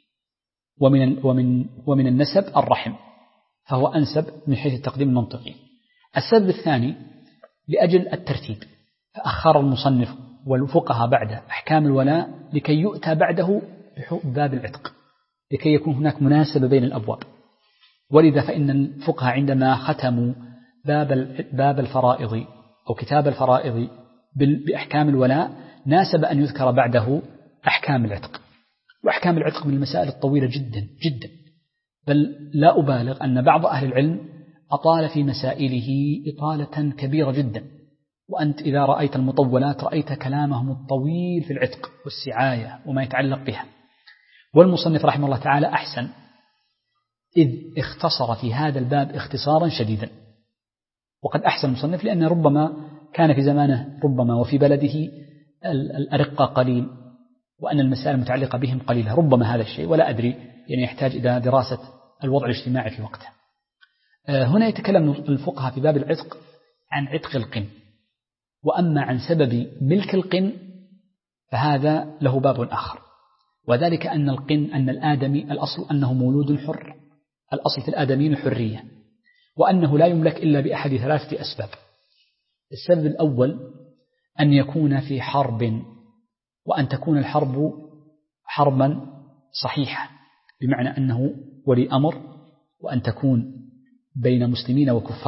[SPEAKER 1] ومن النسب الرحم، فهو أنسب من حيث التقديم المنطقي. السبب الثاني لأجل الترتيب، فأخر المصنف والفقهاء بعد أحكام الولاء لكي يؤتى بعده باب العتق، لكي يكون هناك مناسبة بين الأبواب. ولذا فإن الفقهاء عندما ختموا باب الفرائض أو كتاب الفرائض بأحكام الولاء ناسب أن يذكر بعده أحكام العتق. وأحكام العتق من المسائل الطويلة جدا جدا، بل لا أبالغ أن بعض أهل العلم أطال في مسائله إطالة كبيرة جدا، وأنت إذا رأيت المطولات رأيت كلامهم الطويل في العتق والسعاية وما يتعلق بها. والمصنف رحمه الله تعالى أحسن، إذ اختصر في هذا الباب اختصارا شديدا، وقد أحسن المصنف لأن ربما كان في زمانه ربما وفي بلده الأرقة قليل، وأن المسائل المتعلقة بهم قليلة، ربما هذا الشيء ولا أدري، يعني يحتاج إلى دراسة الوضع الاجتماعي في وقته. هنا يتكلم الفقهاء في باب العتق عن عتق القن، وأما عن سبب ملك القن فهذا له باب آخر، وذلك أن القن أن الآدمي الأصل أنه مولود حر، الأصل في الآدميين الحرية، وأنه لا يملك إلا بأحد ثلاثة أسباب. السبب الأول أن يكون في حرب، وأن تكون الحرب حربا صحيحة، بمعنى أنه ولي أمر، وأن تكون بين مسلمين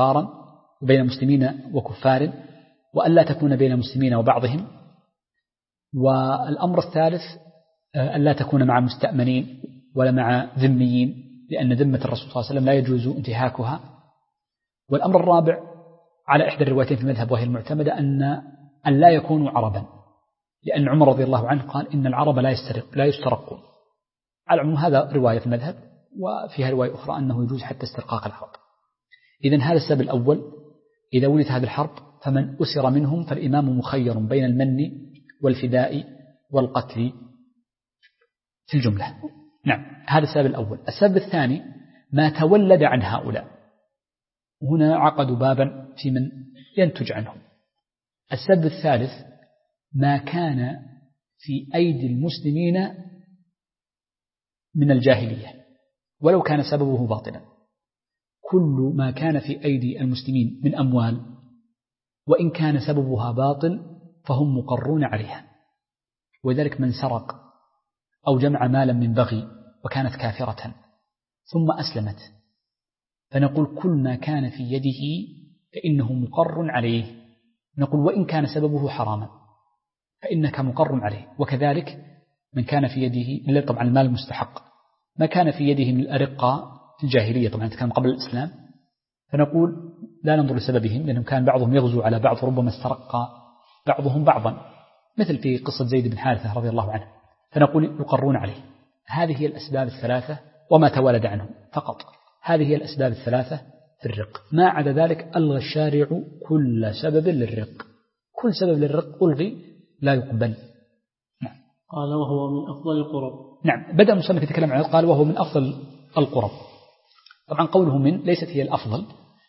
[SPEAKER 1] وكفار، وأن لا تكون بين مسلمين وبعضهم. والأمر الثالث أن لا تكون مع مستأمنين ولا مع ذميين، لأن ذمة الرسول صلى الله عليه وسلم لا يجوز انتهاكها. والأمر الرابع على إحدى الروايتين في المذهب وهي المعتمدة أن لا يكونوا عربا، لأن عمر رضي الله عنه قال إن العرب لا يسترقون. على العموم هذا رواية في المذهب، وفيها رواية أخرى أنه يجوز حتى استرقاق العرب. إذن هذا السبب الأول، إذا ولدت هذه الحرب فمن أسر منهم فالإمام مخير بين المن والفداء والقتل في الجملة. نعم، هذا السبب الأول. السبب الثاني ما تولد عن هؤلاء، وهنا عقدوا بابا في من ينتج عنهم. السبب الثالث ما كان في أيدي المسلمين من الجاهلية ولو كان سببه باطلا. كل ما كان في أيدي المسلمين من أموال وإن كان سببها باطل فهم مقرون عليها، وذلك من سرق أو جمع مالا من بغي وكانت كافرة ثم أسلمت، فنقول كل ما كان في يده فإنه مقر عليه، نقول وإن كان سببه حراما فإنك مقر عليه. وكذلك من كان في يده طبعا المال المستحق، ما كان في يده من الأرقة في الجاهلية، طبعا كان قبل الإسلام، فنقول لا ننظر لسببهم، لأنهم كان بعضهم يغزو على بعض، ربما استرق بعضهم بعضا، مثل في قصة زيد بن حارثة رضي الله عنه، فنقول يقرون عليه. هذه هي الأسباب الثلاثة وما تولد عنهم فقط، هذه هي الأسباب الثلاثة في الرق. ما عدا ذلك ألغى الشارع كل سبب للرق، كل سبب للرق ألغي لا يقبل. نعم.
[SPEAKER 2] قال وهو من أفضل القرب.
[SPEAKER 1] نعم، بدأ المصنف يتكلم عنه، قال وهو من أفضل القرب. طبعا قوله من ليست هي الأفضل،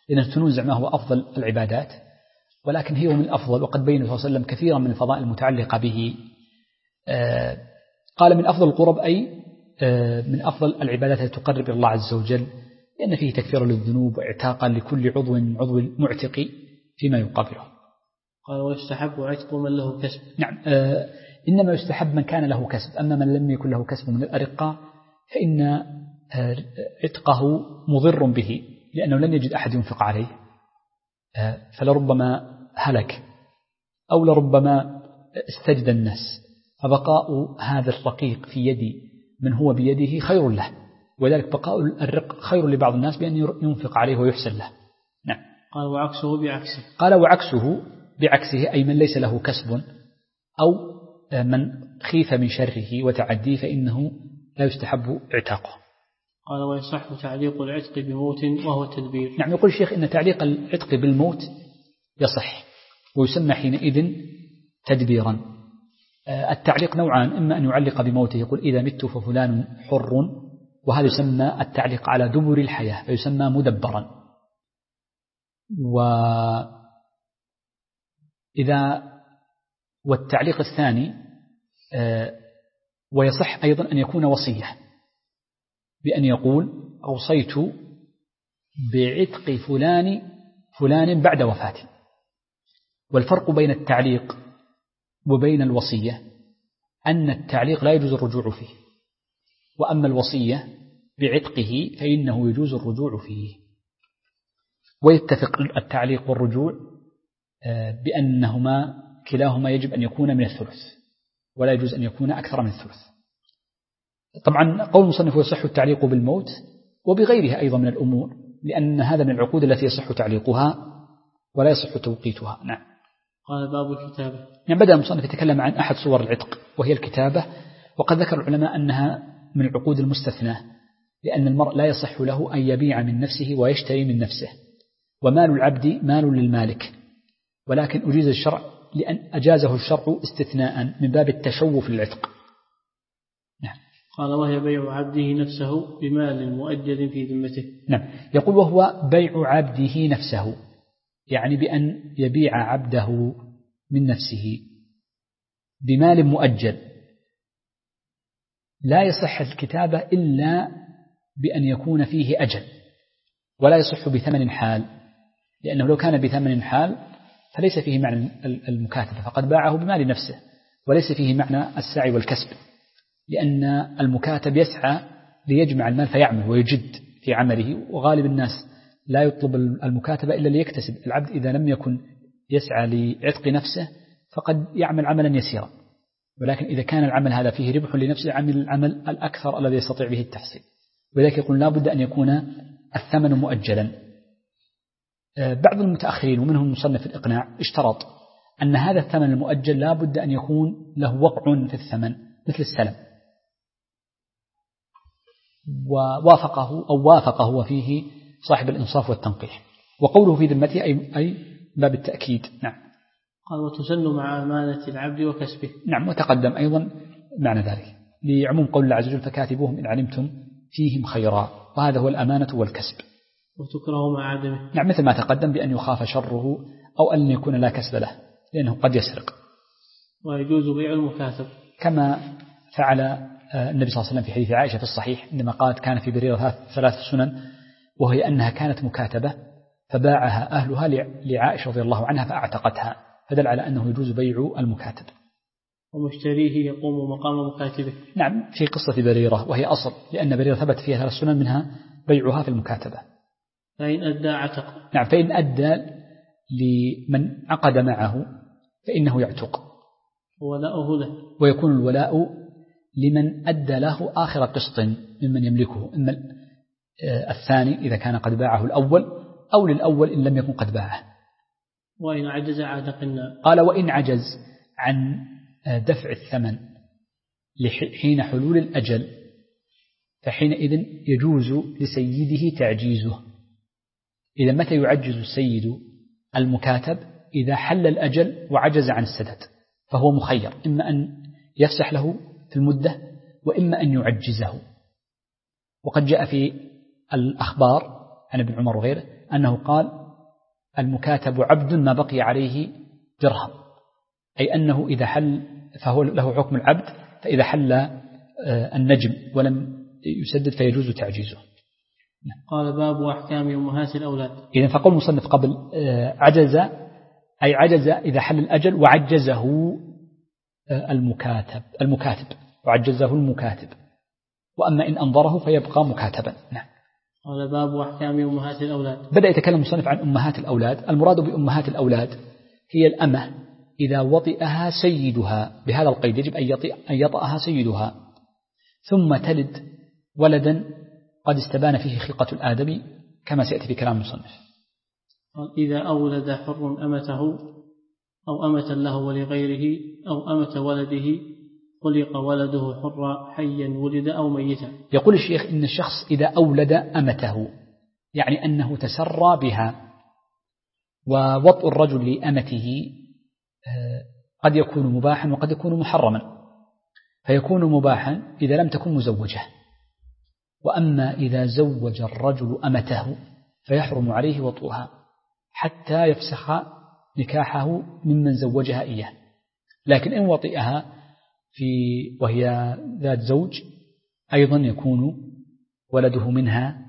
[SPEAKER 1] لأن التنوزع ما هو أفضل العبادات، ولكن هي من الأفضل، وقد بين صلى الله عليه وسلم كثيرا من الفضائل المتعلقة به. قال من أفضل القرب أي من أفضل العبادات التي تقرب إلى الله عز وجل، لأن فيه تكفير للذنوب واعتاقا لكل عضو معتق فيما يقابله.
[SPEAKER 2] قال ويستحب عتق من له كسب.
[SPEAKER 1] نعم، إنما يستحب من كان له كسب، أما من لم يكن له كسب من الأرقاء فإن عتقه مضر به، لأنه لن يجد أحد ينفق عليه، فلربما هلك أو لربما استجد الناس، فبقاء هذا الرقيق في يد من هو بيده خير له، وذلك بقاء الرق خير لبعض الناس بأن ينفق عليه ويحسن له. نعم.
[SPEAKER 2] قال وعكسه بعكسه.
[SPEAKER 1] قال وعكسه بعكسه أي من ليس له كسب أو من خيف من شره وتعديه فإنه لا يستحب اعتاقه.
[SPEAKER 2] قال ويصح تعليق العتق بموت وهو تدبير.
[SPEAKER 1] نعم، يقول الشيخ إن تعليق العتق بالموت يصح ويسمى حينئذ تدبيرا. التعليق نوعان، إما أن يعلق بموته، يقول إذا مت ففلان حر، وهذا يسمى التعليق على دبر الحياة فيسمى مدبرا. والتعليق الثاني ويصح أيضا أن يكون وصية، بأن يقول أوصيت بعتق فلان بعد وفاتي. والفرق بين التعليق وبين الوصية أن التعليق لا يجوز الرجوع فيه، وأما الوصية بعتقه فإنه يجوز الرجوع فيه. ويتفق التعليق والرجوع بأنهما كلاهما يجب أن يكون من الثلث، ولا يجوز أن يكون أكثر من الثلث. طبعا قول المصنف يصح التعليق بالموت وبغيرها أيضا من الأمور، لأن هذا من العقود التي يصح تعليقها ولا يصح توقيتها. نعم.
[SPEAKER 2] قال باب الكتابة.
[SPEAKER 1] يعني بدأ المصنف يتكلم عن أحد صور العتق وهي الكتابة، وقد ذكر العلماء أنها من العقود المستثناة، لأن المرء لا يصح له أن يبيع من نفسه ويشتري من نفسه، ومال العبد مال للمالك، ولكن أجيز الشرع لأن أجازه الشرع استثناء من باب التشوف للعتق. نعم.
[SPEAKER 2] قال وهي بيع عبده نفسه بمال مؤجل في ذمته.
[SPEAKER 1] نعم، يقول وهو بيع عبده نفسه، يعني بأن يبيع عبده من نفسه بمال مؤجل. لا يصح الكتابة إلا بأن يكون فيه أجل، ولا يصح بثمن حال، لأنه لو كان بثمن حال فليس فيه معنى المكاتبة، فقد باعه بمال نفسه، وليس فيه معنى السعي والكسب، لأن المكاتب يسعى ليجمع المال فيعمل ويجد في عمله، وغالب الناس لا يطلب المكاتبة إلا ليكتسب. العبد إذا لم يكن يسعى لعتق نفسه فقد يعمل عملا يسيرا، ولكن إذا كان العمل هذا فيه ربح لنفسه عمل العمل الأكثر الذي يستطيع به التحصيل، ولذلك يقول لا بد أن يكون الثمن مؤجلا. بعض المتأخرين ومنهم المصنف الإقناع اشترط أن هذا الثمن المؤجل لا بد أن يكون له وقع في الثمن مثل السلم، وافقه وفيه صاحب الإنصاف والتنقيح، وقوله في ذمته أي باب التأكيد. نعم.
[SPEAKER 2] قال وتسن مع أمانة العبد وكسبه.
[SPEAKER 1] نعم، وتقدم أيضا معنى ذلك لعموم قول الله عز وجل فكاتبوهم إن علمتم فيهم خيرا، وهذا هو الأمانة والكسب.
[SPEAKER 2] وتكره مع عدمه.
[SPEAKER 1] نعم، مثل ما تقدم بأن يخاف شره أو أن يكون لا كسب له لأنه قد يسرق.
[SPEAKER 2] ويجوز بيع المكاتب
[SPEAKER 1] كما فعل النبي صلى الله عليه وسلم في حديث عائشة في الصحيح عندما قالت كان في بريرة 3 سنن، وهي أنها كانت مكاتبة فباعها أهلها لعائشة رضي الله عنها فأعتقتها، فدل على أنه يجوز بيع المكاتب.
[SPEAKER 2] ومشتريه يقوم مقام مكاتبه.
[SPEAKER 1] نعم، في قصة بريرة وهي أصل، لأن بريرة ثبت فيها 3 سنن منها بيعها في المكاتبة.
[SPEAKER 2] فإن أدى عتق.
[SPEAKER 1] نعم، فإن أدى لمن عقد معه فإنه يعتق
[SPEAKER 2] ولاؤه له،
[SPEAKER 1] ويكون الولاء لمن أدى له آخر قسط ممن يملكه، إما الثاني إذا كان قد باعه الأول أو للأول إن لم يكن قد باعه.
[SPEAKER 2] وإن عجز عن قلنا.
[SPEAKER 1] قال وإن عجز عن دفع الثمن حين حلول الأجل فحينئذ يجوز لسيده تعجيزه. إذا متى يعجز السيد المكاتب؟ إذا حل الأجل وعجز عن السداد، فهو مخير، إما أن يفسح له في المدة وإما أن يعجزه. وقد جاء في الأخبار عن ابن عمر وغيره أنه قال المكاتب عبد ما بقي عليه درهم، أي أنه إذا حل فهو له حكم العبد، فإذا حل النجم ولم يسدد فيجوز تعجيزه.
[SPEAKER 2] قال باب أحكام أمهات الأولاد.
[SPEAKER 1] إذن فقول المصنف قبل عجز، أي عجز إذا حل الأجل وعجزه المكاتب وعجزه المكاتب، وأما إن أنظره فيبقى مكاتبا. نعم.
[SPEAKER 2] قال باب أحكام أمهات الأولاد.
[SPEAKER 1] بدأ يتكلم المصنف عن أمهات الأولاد. المراد بأمهات الأولاد هي الأمة إذا وطئها سيدها، بهذا القيد يجب أن يطأها سيدها ثم تلد ولدا قد استبان فيه خلقة الآدمي كما سيأتي في كلام المصنف.
[SPEAKER 2] قال إذا أولد حر أمته أو أمة له ولغيره أو أمة ولده خلق ولده حر حيا ولد أو ميتا. يقول
[SPEAKER 1] الشيخ إن الشخص إذا أولد أمته يعني أنه تسرى بها، ووطء الرجل لأمته قد يكون مباحا وقد يكون محرما، فيكون مباحا إذا لم تكن مزوجة، وأما إذا زوج الرجل أمته فيحرم عليه وطئها حتى يفسخ نكاحه ممن زوجها إياه. لكن إن وطئها وهي ذات زوج أيضا يكون ولده منها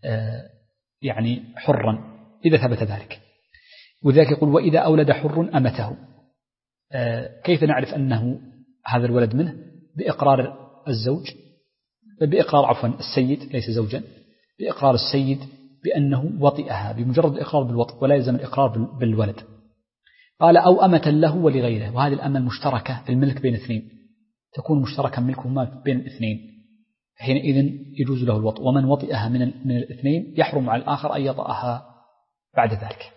[SPEAKER 1] يعني حرا إذا ثبت ذلك. وذلك يقول وإذا أولد حر أمته، كيف نعرف أنه هذا الولد منه؟ بإقرار الزوج، بإقرار السيد ليس زوجا، بإقرار السيد بأنه وطئها بمجرد الإقرار بالوطء، ولا يلزم الإقرار بالولد. قال أو أمة له ولغيره، وهذه الأمة المشتركة الملك بين اثنين، تكون مشتركا ملكهما بين الاثنين، حينئذ يجوز له الوطء، ومن وطئها من الاثنين يحرم على الآخر أن يطأها بعد ذلك.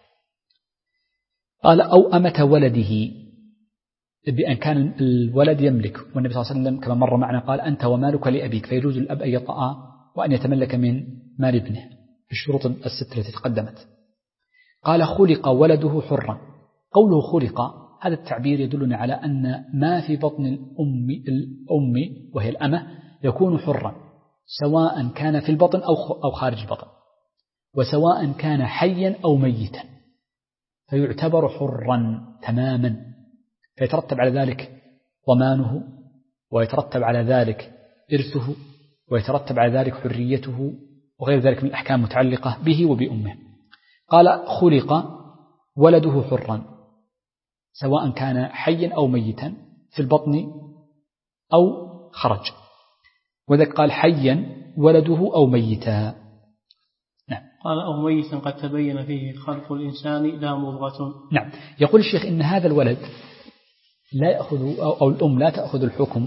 [SPEAKER 1] قال أو أمة ولده، بأن كان الولد يملك، والنبي صلى الله عليه وسلم كما مر معنا قال أنت ومالك لأبيك، فيجوز الأب أن يطأ وأن يتملك من مال ابنه بالشروط الست التي تقدمت. قال خلق ولده حرا. قوله خلق هذا التعبير يدلنا على أن ما في بطن الأم وهي الأمة يكون حرا، سواء كان في البطن أو خارج البطن، وسواء كان حيا أو ميتا، فيعتبر حرا تماما، فيترتب على ذلك ضمانه، ويترتب على ذلك إرثه، ويترتب على ذلك حريته، وغير ذلك من الأحكام المتعلقة به وبأمه. قال خلق ولده حرا سواء كان حيا أو ميتا في البطن أو خرج، وذلك قال حيا ولده أو ميتا.
[SPEAKER 2] نعم. قال أو ميتا قد تبين فيه خلق الإنسان لا مضغة.
[SPEAKER 1] نعم. يقول الشيخ إن هذا الولد لا يأخذ أو الأم لا تأخذ الحكم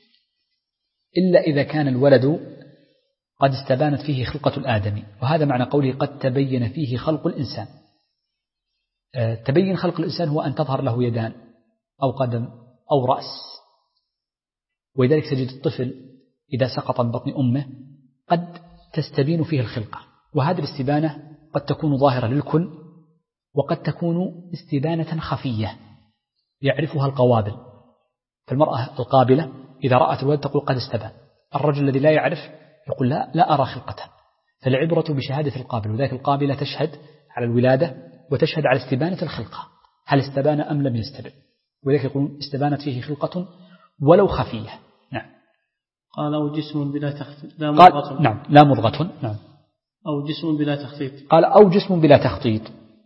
[SPEAKER 1] إلا إذا كان الولد قد استبانت فيه خلقة الآدمي، وهذا معنى قوله قد تبين فيه خلق الإنسان. تبين خلق الإنسان هو أن تظهر له يدان أو قدم أو رأس، ولذلك تجد الطفل إذا سقط من بطن أمه قد تستبين فيه الخلقة، وهذه الاستبانة قد تكون ظاهرة للكل، وقد تكون استبانة خفية يعرفها القوابل. فالمرأة القابلة إذا رأت الولد تقول قد استبان، الرجل الذي لا يعرف يقول لا أرى خلقته. فالعبرة بشهادة القابل، وذلك القابلة تشهد على الولادة وتشهد على استبانة الخلقة، هل استبان أم لم يستبن، وذلك يقولون استبانت فيه خلقة ولو خفية. نعم.
[SPEAKER 2] قال أو جسم بلا تخطيط لا
[SPEAKER 1] مضغة. نعم لا مضغة. نعم.
[SPEAKER 2] أو جسم بلا تخطيط.
[SPEAKER 1] قال أو جسم بلا تخطيط.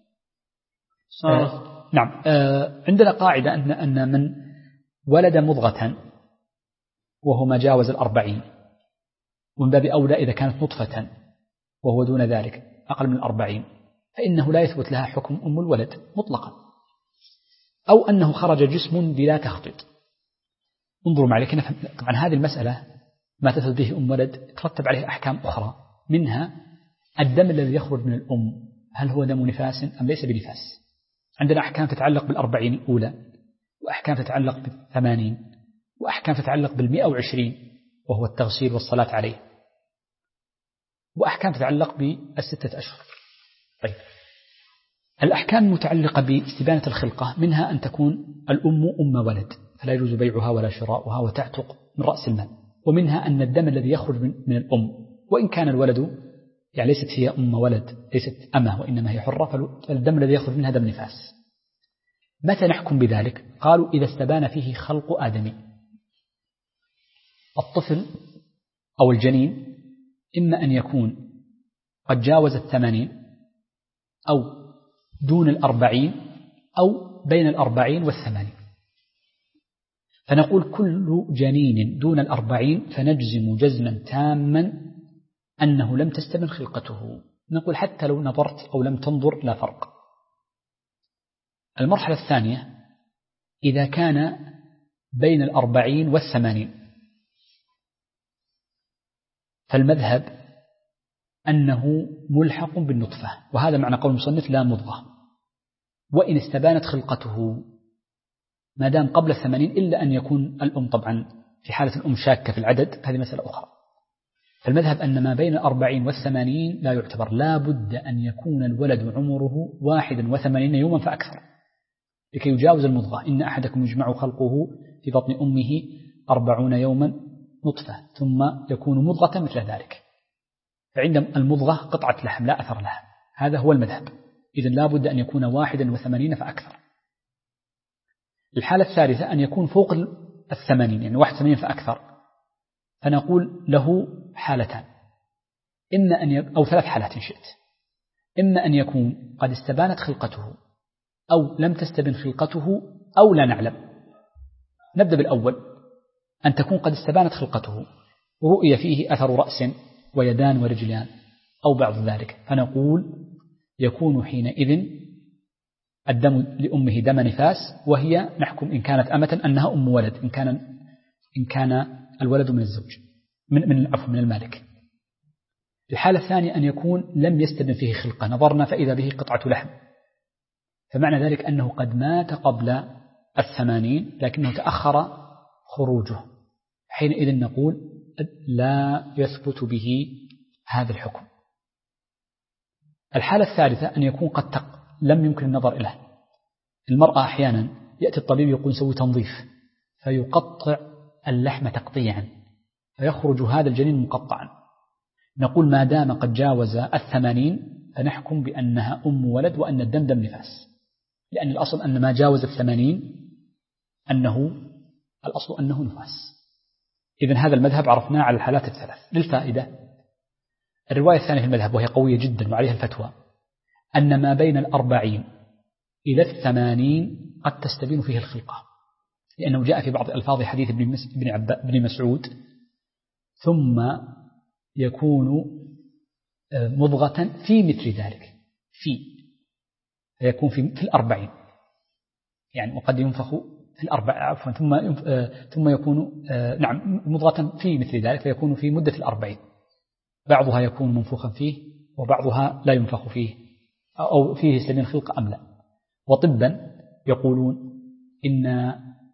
[SPEAKER 2] صارت.
[SPEAKER 1] نعم. عندنا قاعدة أن من ولد مضغة وهو ما جاوز 40، ومن باب أولى إذا كانت نطفة وهو دون ذلك أقل من 40، فإنه لا يثبت لها حكم أم الولد مطلقا، أو أنه خرج جسم بلا تخطيط. انظروا معي، لكن طبعا هذه المسألة ما تثبت به أم ولد ترتب عليه أحكام أخرى، منها الدم الذي يخرج من الأم هل هو دم نفاس أم ليس بنفاس. عندنا أحكام تتعلق بال40 الأولى، وأحكام تتعلق بال80، وأحكام تتعلق بال120 وهو التغسيل والصلاة عليه، وأحكام تتعلق بال6 أشهر. طيب، الأحكام المتعلقة باستبانة الخلقة منها أن تكون الأم أم ولد فلا يجوز بيعها ولا شراؤها وتعتق من رأس المال، ومنها أن الدم الذي يخرج من الأم وإن كان الولد يعني ليست هي أم ولد، ليست أمة وإنما هي حرة، فالدم الذي يخرج منها دم نفاس. متى نحكم بذلك؟ قالوا إذا استبان فيه خلق آدمي. الطفل أو الجنين إما أن يكون قد جاوز 80 أو دون 40 أو بين 40 و80. فنقول كل جنين دون 40 فنجزم جزما تاما أنه لم تستبن خلقته. نقول حتى لو نظرت أو لم تنظر لا فرق. المرحلة الثانية إذا كان بين 40 و80 فالمذهب أنه ملحق بالنطفة، وهذا معنى قول المصنف لا مضغة، وإن استبانت خلقته ما دام قبل 80 إلا أن يكون الأم طبعا في حالة الأم شاكة في العدد، هذه مسألة أخرى. فالمذهب أن ما بين 40 و80 لا يعتبر، لا بد أن يكون الولد عمره 81 يوما فأكثر لكي يجاوز المضغة. إن أحدكم يجمع خلقه في بطن أمه 40 يوما نطفة ثم يكون مضغة مثل ذلك. فعند المضغة قطعة لحم لا أثر لها، هذا هو المذهب. إذن لا بد أن يكون 81 فأكثر. الحالة الثالثة أن يكون فوق 80 يعني 81 فأكثر، فنقول له حالتان، إما أن أو 3 حالات إن شئت، إما أن يكون قد استبانت خلقته أو لم تستبن خلقته أو لا نعلم. نبدأ بالأول، أن تكون قد استبانت خلقته ورؤية فيه أثر رأس ويدان ورجلان أو بعض ذلك، فنقول يكون حينئذ الدم لأمه دم نفاس، وهي نحكم إن كانت أمة أنها أم ولد إن كان الولد من الزوج من المالك. الحالة الثانية أن يكون لم يستبن فيه خلقة، نظرنا فإذا به قطعة لحم، فمعنى ذلك أنه قد مات قبل 80 لكنه تأخر خروجه، حينئذ نقول لا يثبت به هذا الحكم. الحالة الثالثة أن يكون قد لم يمكن النظر إليه. المرأة أحيانا يأتي الطبيب يقول سوي تنظيف فيقطع اللحم تقطيعا فيخرج هذا الجنين مقطعا، نقول ما دام قد جاوز 80 فنحكم بأنها أم ولد وأن الدم دم نفاس، لأن الأصل أن ما جاوز 80 الأصل أنه نفاس. إذن هذا المذهب عرفناه على الحالات الثلاث. للفائدة الرواية الثانية في المذهب وهي قوية جدا وعليها الفتوى أن ما بين 40 إلى 80 قد تستبين فيه الخلقة، لأنه جاء في بعض ألفاظ حديث ابن مسعود ثم يكون مضغة في مثل ذلك، فيكون في 40 يعني وقد ينفخ في 40 عفوا ثم يكون مضغة في مثل ذلك فيكون في مدة 40، بعضها يكون منفوخا فيه وبعضها لا ينفخ فيه أو فيه سبيل الخلق أم لا. وطبا يقولون إن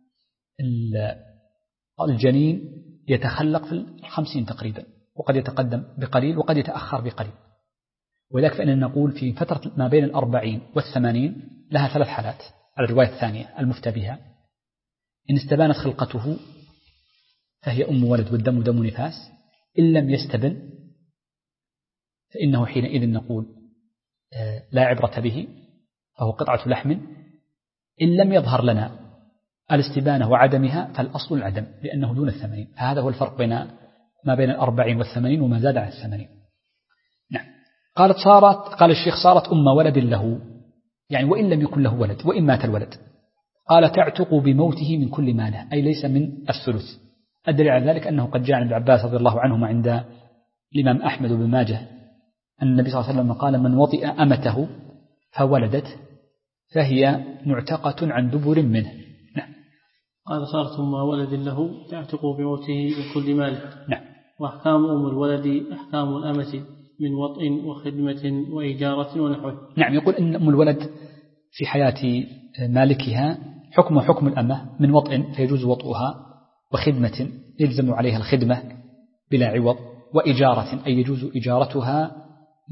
[SPEAKER 1] الجنين يتخلق في 50 تقريبا، وقد يتقدم بقليل وقد يتأخر بقليل، ولذلك فإننا نقول في فترة ما بين 40 و80 لها 3 حالات على الرواية الثانية المفتى بها. إن استبانت خلقته فهي أم ولد والدم دم نفاس، إن لم يستبن فإنه حينئذ نقول لا عبرة به فهو قطعة لحم. إن لم يظهر لنا الاستبانة وعدمها فالأصل العدم لأنه دون 80. هذا هو الفرق بين ما بين 40 و80 وما زاد عن 80. نعم. قال الشيخ صارت أم ولد له، يعني وإن لم يكن له ولد وإن مات الولد. قال تعتق بموته من كل ماله، أي ليس من الثلث. الدليل على ذلك أنه قد جاء عن ابن عباس رضي الله عنهما عند الإمام أحمد بن ماجه أن النبي صلى الله عليه وسلم قال من وطئ أمته فولدت فهي معتقة عن دبر منه. نعم.
[SPEAKER 2] قال صارت أم ولد له تعتق بموته من كل ماله.
[SPEAKER 1] نعم.
[SPEAKER 2] وأحكام أم الولد أحكام الأمة من وطئ وخدمة وإجارة ونحوه.
[SPEAKER 1] نعم. يقول إن أم الولد في حياة مالكها حكم الأمة من وطئ فيجوز وطئها، وخدمة يلزم عليها الخدمة بلا عوض، وإجارة أي يجوز إجارتها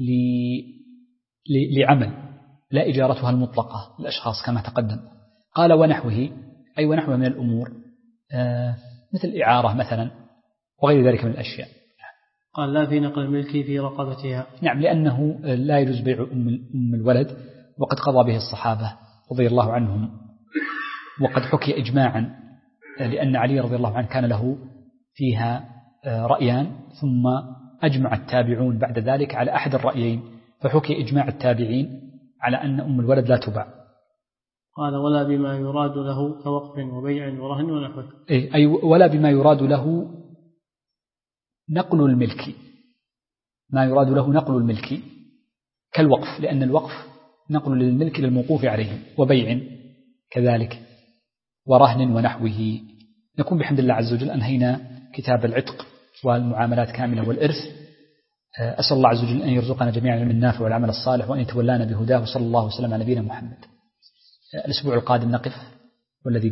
[SPEAKER 1] لعمل لا إجارتها المطلقة للأشخاص كما تقدم. قال ونحوه أي ونحوه من الأمور مثل الإعارة مثلا وغير ذلك من الأشياء.
[SPEAKER 2] قال لا في نقل الملك في رقبتها.
[SPEAKER 1] نعم، لأنه لا يجوز بيع أم الولد، وقد قضى به الصحابة رضي الله عنهم، وقد حكي إجماعا لأن علي رضي الله عنه كان له فيها رأيان، ثم أجمع التابعون بعد ذلك على أحد الرأيين، فحكي إجماع التابعين على أن أم الولد لا تباع.
[SPEAKER 2] قال ولا بما يراد له كوقف وبيع ورهن ونحوه.
[SPEAKER 1] أي ولا بما يراد له نقل الملك، ما يراد له نقل الملك كالوقف، لأن الوقف نقل للملك للموقوف عليه، وبيع كذلك، ورهن ونحوه. نكون بحمد الله عز وجل أنهينا كتاب العتق والمعاملات كاملة والإرث. أسأل الله عز وجل أن يرزقنا جميعا العلم النافع والعمل الصالح، وأن يتولانا بهداه، وصلى الله وسلم على نبينا محمد. الأسبوع القادم نقف، والذي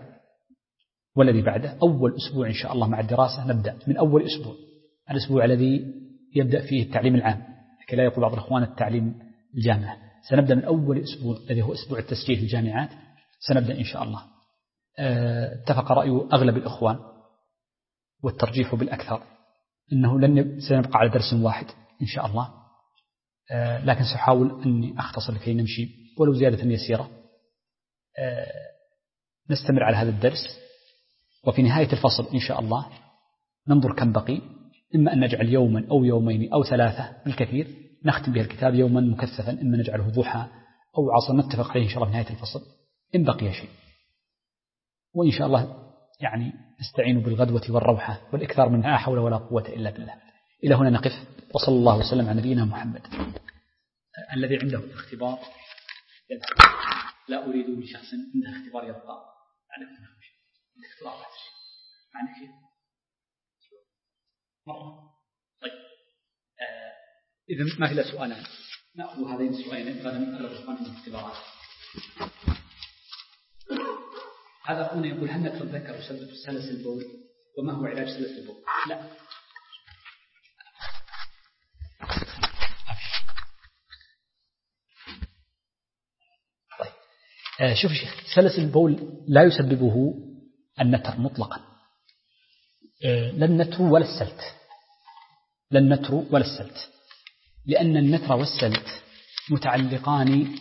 [SPEAKER 1] بعده أول أسبوع إن شاء الله مع الدراسة نبدأ من أول أسبوع، الأسبوع الذي يبدأ فيه التعليم العام، لكي لا يقول بعض الأخوان التعليم الجامعة. سنبدأ من أول أسبوع الذي هو أسبوع التسجيل في الجامعات، سنبدأ إن شاء الله. اتفق رأي أغلب الإخوان والترجيح بالأكثر أنه سنبقى على درس واحد إن شاء الله، لكن سأحاول أني أختصر لكي نمشي ولو زيادة يسيرة. نستمر على هذا الدرس، وفي نهاية الفصل إن شاء الله ننظر كم بقي، إما أن نجعل يوما أو يومين أو 3 بالكثير نختم به الكتاب يوما مكثفا، إما نجعله ضحى أو عصر، نتفق عليه إن شاء الله في نهاية الفصل إن بقي شيء. وإن شاء الله يعني نستعين بالغدوة والروحة والإكثار منها، لا حول ولا قوة إلا بالله. إلى هنا نقف، وصلى الله وسلم على نبينا محمد. الذي عنده اختبار لا أريد من شخص عنده اختبار يبقى على الاختبار معنى كيف مرة. طيب إذا ما في إلا سؤالان، نأخذ هذين السؤالين غدا من الاختبارات. هذا أخونا يقول هل نتذكر سلس البول، وما هو علاج سلس البول؟ لا، طيب شوف شيخ، سلس البول لا يسببه النتر مطلقا، لا النتر ولا السلت، لا النتر ولا السلت، لأن النتر والسلت متعلقان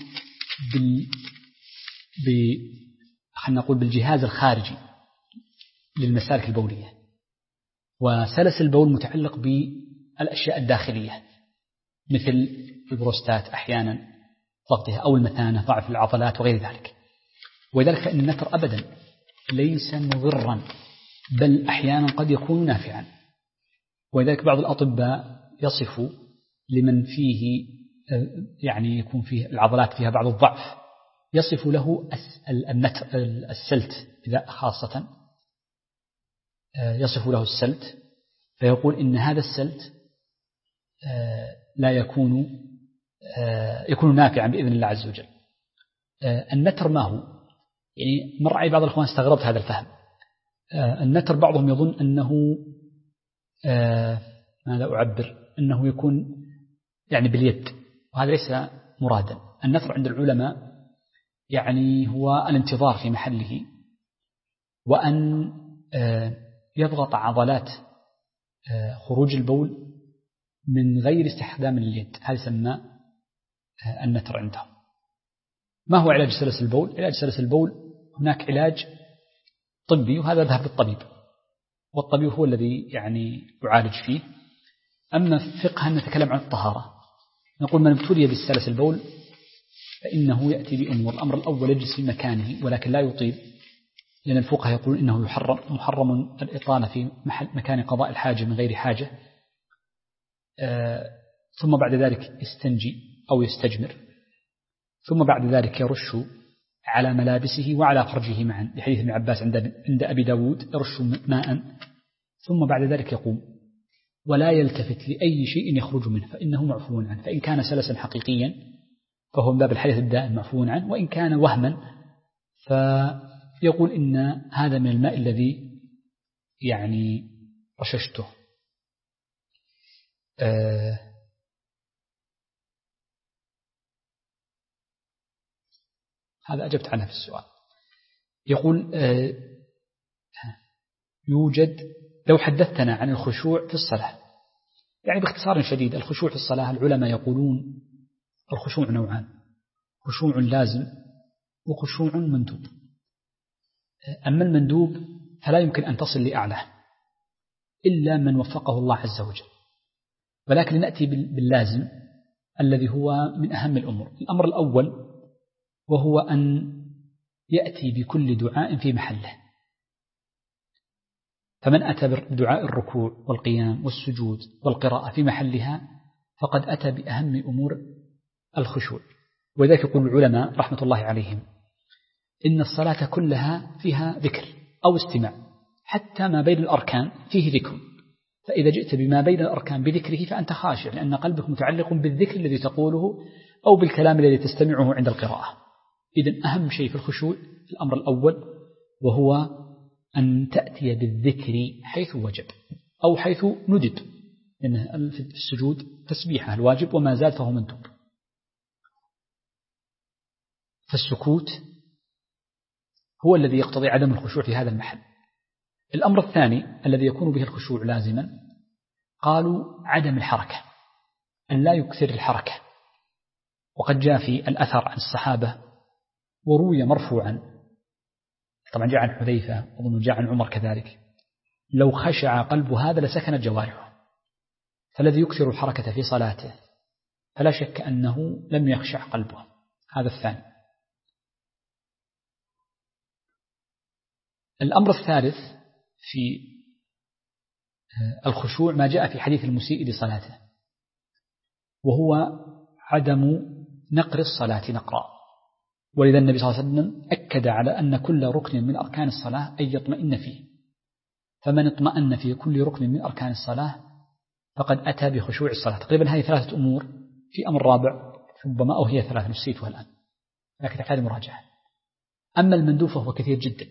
[SPEAKER 1] خلينا نقول بالجهاز الخارجي للمسالك البولية، وسلس البول متعلق بالأشياء الداخلية مثل البروستات أحيانا ضغطها، أو المثانة ضعف العضلات وغير ذلك. ولذلك فإن النتر أبدا ليس مضرا، بل أحيانا قد يكون نافعا. ولذلك بعض الأطباء يصف لمن فيه يعني يكون فيه العضلات فيها بعض الضعف، يصف له السلت إذا خاصة يصف له السلت، فيقول إن هذا السلت لا يكون نافعا بإذن الله عز وجل. النتر ما هو؟ يعني مر علي بعض الأخوان استغربت هذا الفهم. النتر بعضهم يظن أنه ماذا أعبر، أنه يكون يعني باليد، وهذا ليس مرادا. النتر عند العلماء يعني هو الانتظار في محله، وأن يضغط عضلات خروج البول من غير استخدام اليد، هذا يسمى النتر عندهم. ما هو علاج سلس البول؟ علاج سلس البول هناك علاج طبي، وهذا ذهب للطبيب، والطبيب هو الذي يعني يعالج فيه. أما فقها نتكلم عن الطهارة، نقول من ابتلي بالسلس البول فإنه يأتي بأمور. الأمر الأول يجلس في مكانه ولكن لا يطيل، لأن الفقهاء يقولون إنه محرم الإطالة في مكان قضاء الحاجة من غير حاجة. ثم بعد ذلك يستنجي أو يستجمر، ثم بعد ذلك يرش على ملابسه وعلى فرجه معا، لحديث ابن عباس عند أبي داود، يرش ماء، ثم بعد ذلك يقوم ولا يلتفت لأي شيء يخرج منه فإنه معفو عنه. فإن كان سلسا حقيقيا فهو من باب الحديث الدائم معفو عنه، وإن كان وهما فيقول إن هذا من الماء الذي يعني رششته. هذا أجبت عنه في السؤال. يقول يوجد، لو حدثتنا عن الخشوع في الصلاة يعني باختصار شديد الخشوع في الصلاة العلماء يقولون الخشوع نوعان: خشوع لازم وخشوع مندوب. أما المندوب فلا يمكن أن تصل لأعلاه إلا من وفقه الله عز وجل، ولكن لنأتي باللازم الذي هو من أهم الأمور. الأمر الأول وهو أن يأتي بكل دعاء في محله، فمن أتى بدعاء الركوع والقيام والسجود والقراءة في محلها فقد أتى بأهم أمور الخشوع. وذلك يقول العلماء رحمة الله عليهم إن الصلاة كلها فيها ذكر أو استماع، حتى ما بين الأركان فيه ذكر، فإذا جئت بما بين الأركان بذكره فأنت خاشع، لأن قلبك متعلق بالذكر الذي تقوله أو بالكلام الذي تستمعه عند القراءة. إذن أهم شيء في الخشوع الأمر الأول وهو أن تأتي بالذكر حيث وجب أو حيث ندب، لأن في السجود تسبيحه الواجب وما زاد فهو مندوب. فالسكوت هو الذي يقتضي عدم الخشوع في هذا المحل. الأمر الثاني الذي يكون به الخشوع لازما قالوا عدم الحركة، أن لا يكثر الحركة. وقد جاء في الأثر عن الصحابة وروي مرفوعا، طبعا جاء عن حذيفة وظن جاء عن عمر كذلك: لو خشع قلب هذا لسكنت جوارحه. فالذي يكثر الحركة في صلاته فلا شك أنه لم يخشع قلبه. هذا الثاني. الأمر الثالث في الخشوع ما جاء في حديث المسيء لصلاته، وهو عدم نقر الصلاة نقرا. ولذا النبي صلى الله عليه وسلم أكد على أن كل ركن من أركان الصلاة أن يطمئن فيه، فمن اطمأن في كل ركن من أركان الصلاة فقد أتى بخشوع الصلاة. تقريبا هذه ثلاثة أمور. في أمر رابع ربما أو هي ثلاثة نسيتها الآن لكن تحتاج مراجعة. أما المندوب فهو كثير جدا،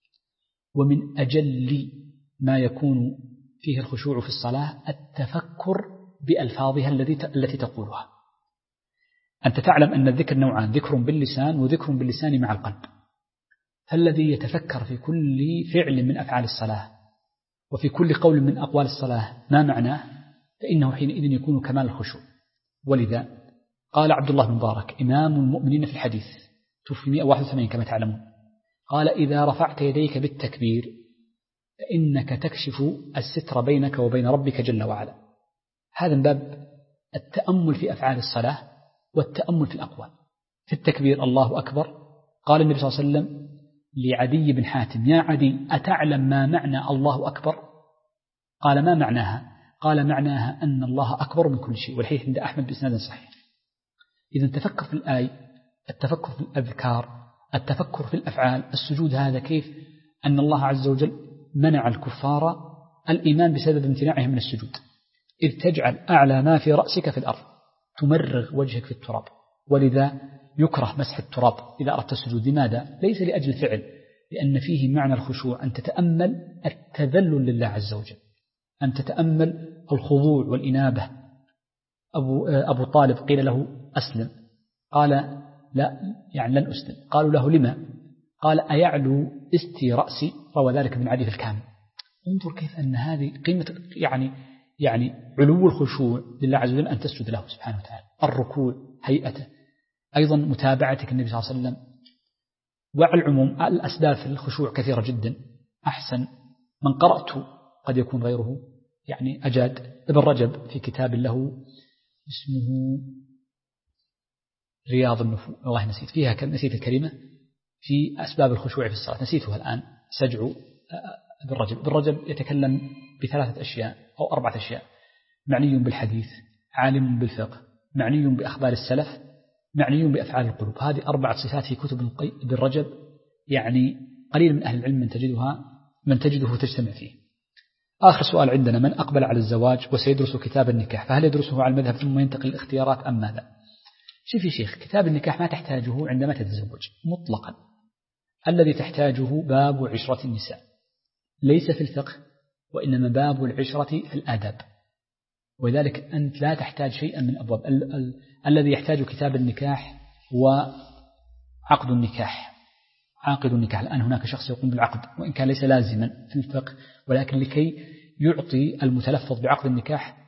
[SPEAKER 1] ومن أجل ما يكون فيه الخشوع في الصلاة التفكر بألفاظها التي تقولها. أنت تعلم أن الذكر نوعان: ذكر باللسان وذكر باللسان مع القلب. فالذي يتفكر في كل فعل من أفعال الصلاة وفي كل قول من أقوال الصلاة ما معناه فإنه حينئذ يكون كمال الخشوع. ولذا قال عبد الله بن مبارك إمام المؤمنين في الحديث توفي 181 كما تعلمون، قال: إذا رفعت يديك بالتكبير فإنك تكشف الستر بينك وبين ربك جل وعلا. هذا من باب التأمل في أفعال الصلاة والتأمل في الأقوال. في التكبير الله أكبر قال النبي صلى الله عليه وسلم لعدي بن حاتم: يا عدي أتعلم ما معنى الله أكبر؟ قال: ما معناها؟ قال: معناها أن الله أكبر من كل شيء. والحديث عند أحمد بإسناد صحيح. إذا تفكر في الآية، التفكر في الأذكار، التفكر في الأفعال. السجود هذا كيف أن الله عز وجل منع الكفار الإيمان بسبب امتناعهم من السجود، إذ تجعل أعلى ما في رأسك في الأرض، تمرغ وجهك في التراب. ولذا يكره مسح التراب إذا أردت السجود. لماذا؟ ليس لأجل الفعل، لأن فيه معنى الخشوع، أن تتأمل التذلل لله عز وجل، أن تتأمل الخضوع والإنابة. أبو طالب قيل له: أسلم، قال: لا، يعني لن أسلم. قالوا له: لما؟ قال: أيعلو استي رأسي؟ روى ذلك من حديث الكامل. انظر كيف أن هذه قيمة، يعني علو الخشوع لله عز وجل أن تسجد له سبحانه وتعالى. الركوع هيئته، أيضا متابعتك النبي صلى الله عليه وسلم. وعلى العموم الأسباب في الخشوع كثيرة جدا. أحسن من قرأت قد يكون غيره يعني أجاد ابن رجب في كتاب له اسمه رياض النفوس، والله نسيت فيها، نسيت الكلمة في أسباب الخشوع في الصلاة، نسيتها الآن. سجع ابن رجب يتكلم بثلاثة أشياء أو 4 أشياء: معني بالحديث، عالم بالفقه، معني بأخبار السلف، معني بأفعال القلوب. هذه 4 صفات في كتب ابن رجب، يعني قليل من أهل العلم من تجده تجتمع فيه. آخر سؤال عندنا: من أقبل على الزواج وسيدرس كتاب النكاح فهل يدرسه على المذهب ثم ينتقل الاختيارات أم ماذا؟ شوف يا شيخ، كتاب النكاح ما تحتاجه عندما تتزوج مطلقا. الذي تحتاجه باب عشرة النساء، ليس في الفقه وإنما باب العشرة في الآداب. ولذلك أنت لا تحتاج شيئا من أبواب الذي يحتاج كتاب النكاح وعقد النكاح. عاقد النكاح الآن هناك شخص يقوم بالعقد وإن كان ليس لازما في الفقه، ولكن لكي يعطي المتلفظ بعقد النكاح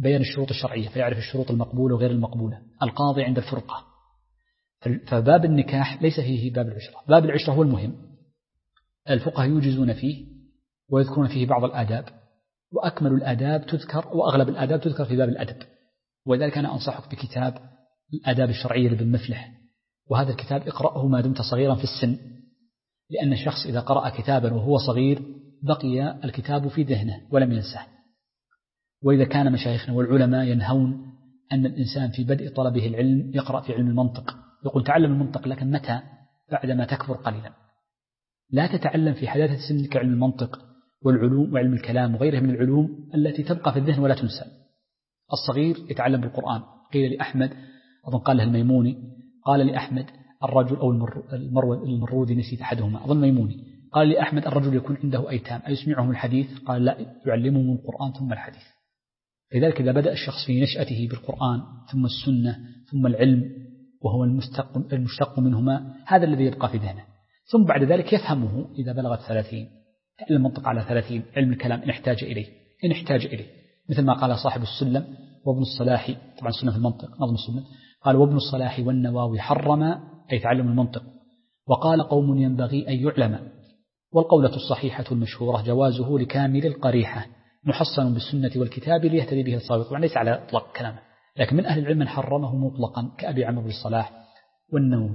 [SPEAKER 1] بيان الشروط الشرعية فيعرف الشروط المقبولة وغير المقبولة. القاضي عند الفرقة. فباب النكاح ليس فيه باب العشرة. باب العشرة هو المهم، الفقهاء يوجزون فيه ويذكرون فيه بعض الآداب، وأكمل الآداب تذكر وأغلب الآداب تذكر في باب الأدب. ولذلك أنا أنصحك بكتاب الآداب الشرعية لابن مفلح، وهذا الكتاب اقرأه ما دمت صغيرا في السن، لأن الشخص إذا قرأ كتابا وهو صغير بقي الكتاب في ذهنه ولم ينساه. وإذا كان مشايخنا والعلماء ينهون أن الإنسان في بدء طلبه العلم يقرأ في علم المنطق، يقول تعلم المنطق، لكن متى؟ بعدما تكبر قليلا. لا تتعلم في حداثة سنك علم المنطق والعلوم وعلم الكلام وغيرها من العلوم التي تبقى في الذهن ولا تنسى. الصغير يتعلم بالقرآن. قيل لأحمد، أظن قال له الميموني، قال لأحمد الرجل أو المروذي نسيت أحدهما، أظن ميموني، قال لأحمد الرجل يكون عنده أيتام أيسمعهم الحديث؟ قال لا، يعلمهم القرآن ثم الحديث. لذلك إذا بدأ الشخص في نشأته بالقرآن ثم السنة ثم العلم وهو المشتق منهما، هذا الذي يبقى في ذهنه، ثم بعد ذلك يفهمه إذا بلغت 30. تعلم المنطق على 30، علم الكلام إن احتاج إليه مثل ما قال صاحب السلم وابن الصلاح، طبعا سنة في المنطق نظم السلم، قال وابن الصلاح والنواوي حرم أي تعلم المنطق، وقال قوم ينبغي أن يعلم. والقولة الصحيحة المشهورة جوازه لكامل القريحة محصن بالسنة والكتاب ليهتدي به الصواب. طبعا ليس على إطلاق كلامه، لكن من أهل العلم من حرمه مطلقا كأبي عمرو بن الصلاح والنووي.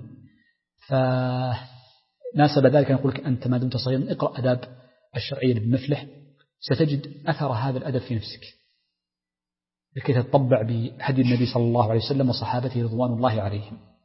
[SPEAKER 1] فناسب ذلك نقول لك أنت ما دمت صغيرا اقرأ أداب الشرعية لابن مفلح، ستجد أثر هذا الأدب في نفسك لكي تتطبع بهدي النبي صلى الله عليه وسلم وصحابته رضوان الله عليهم.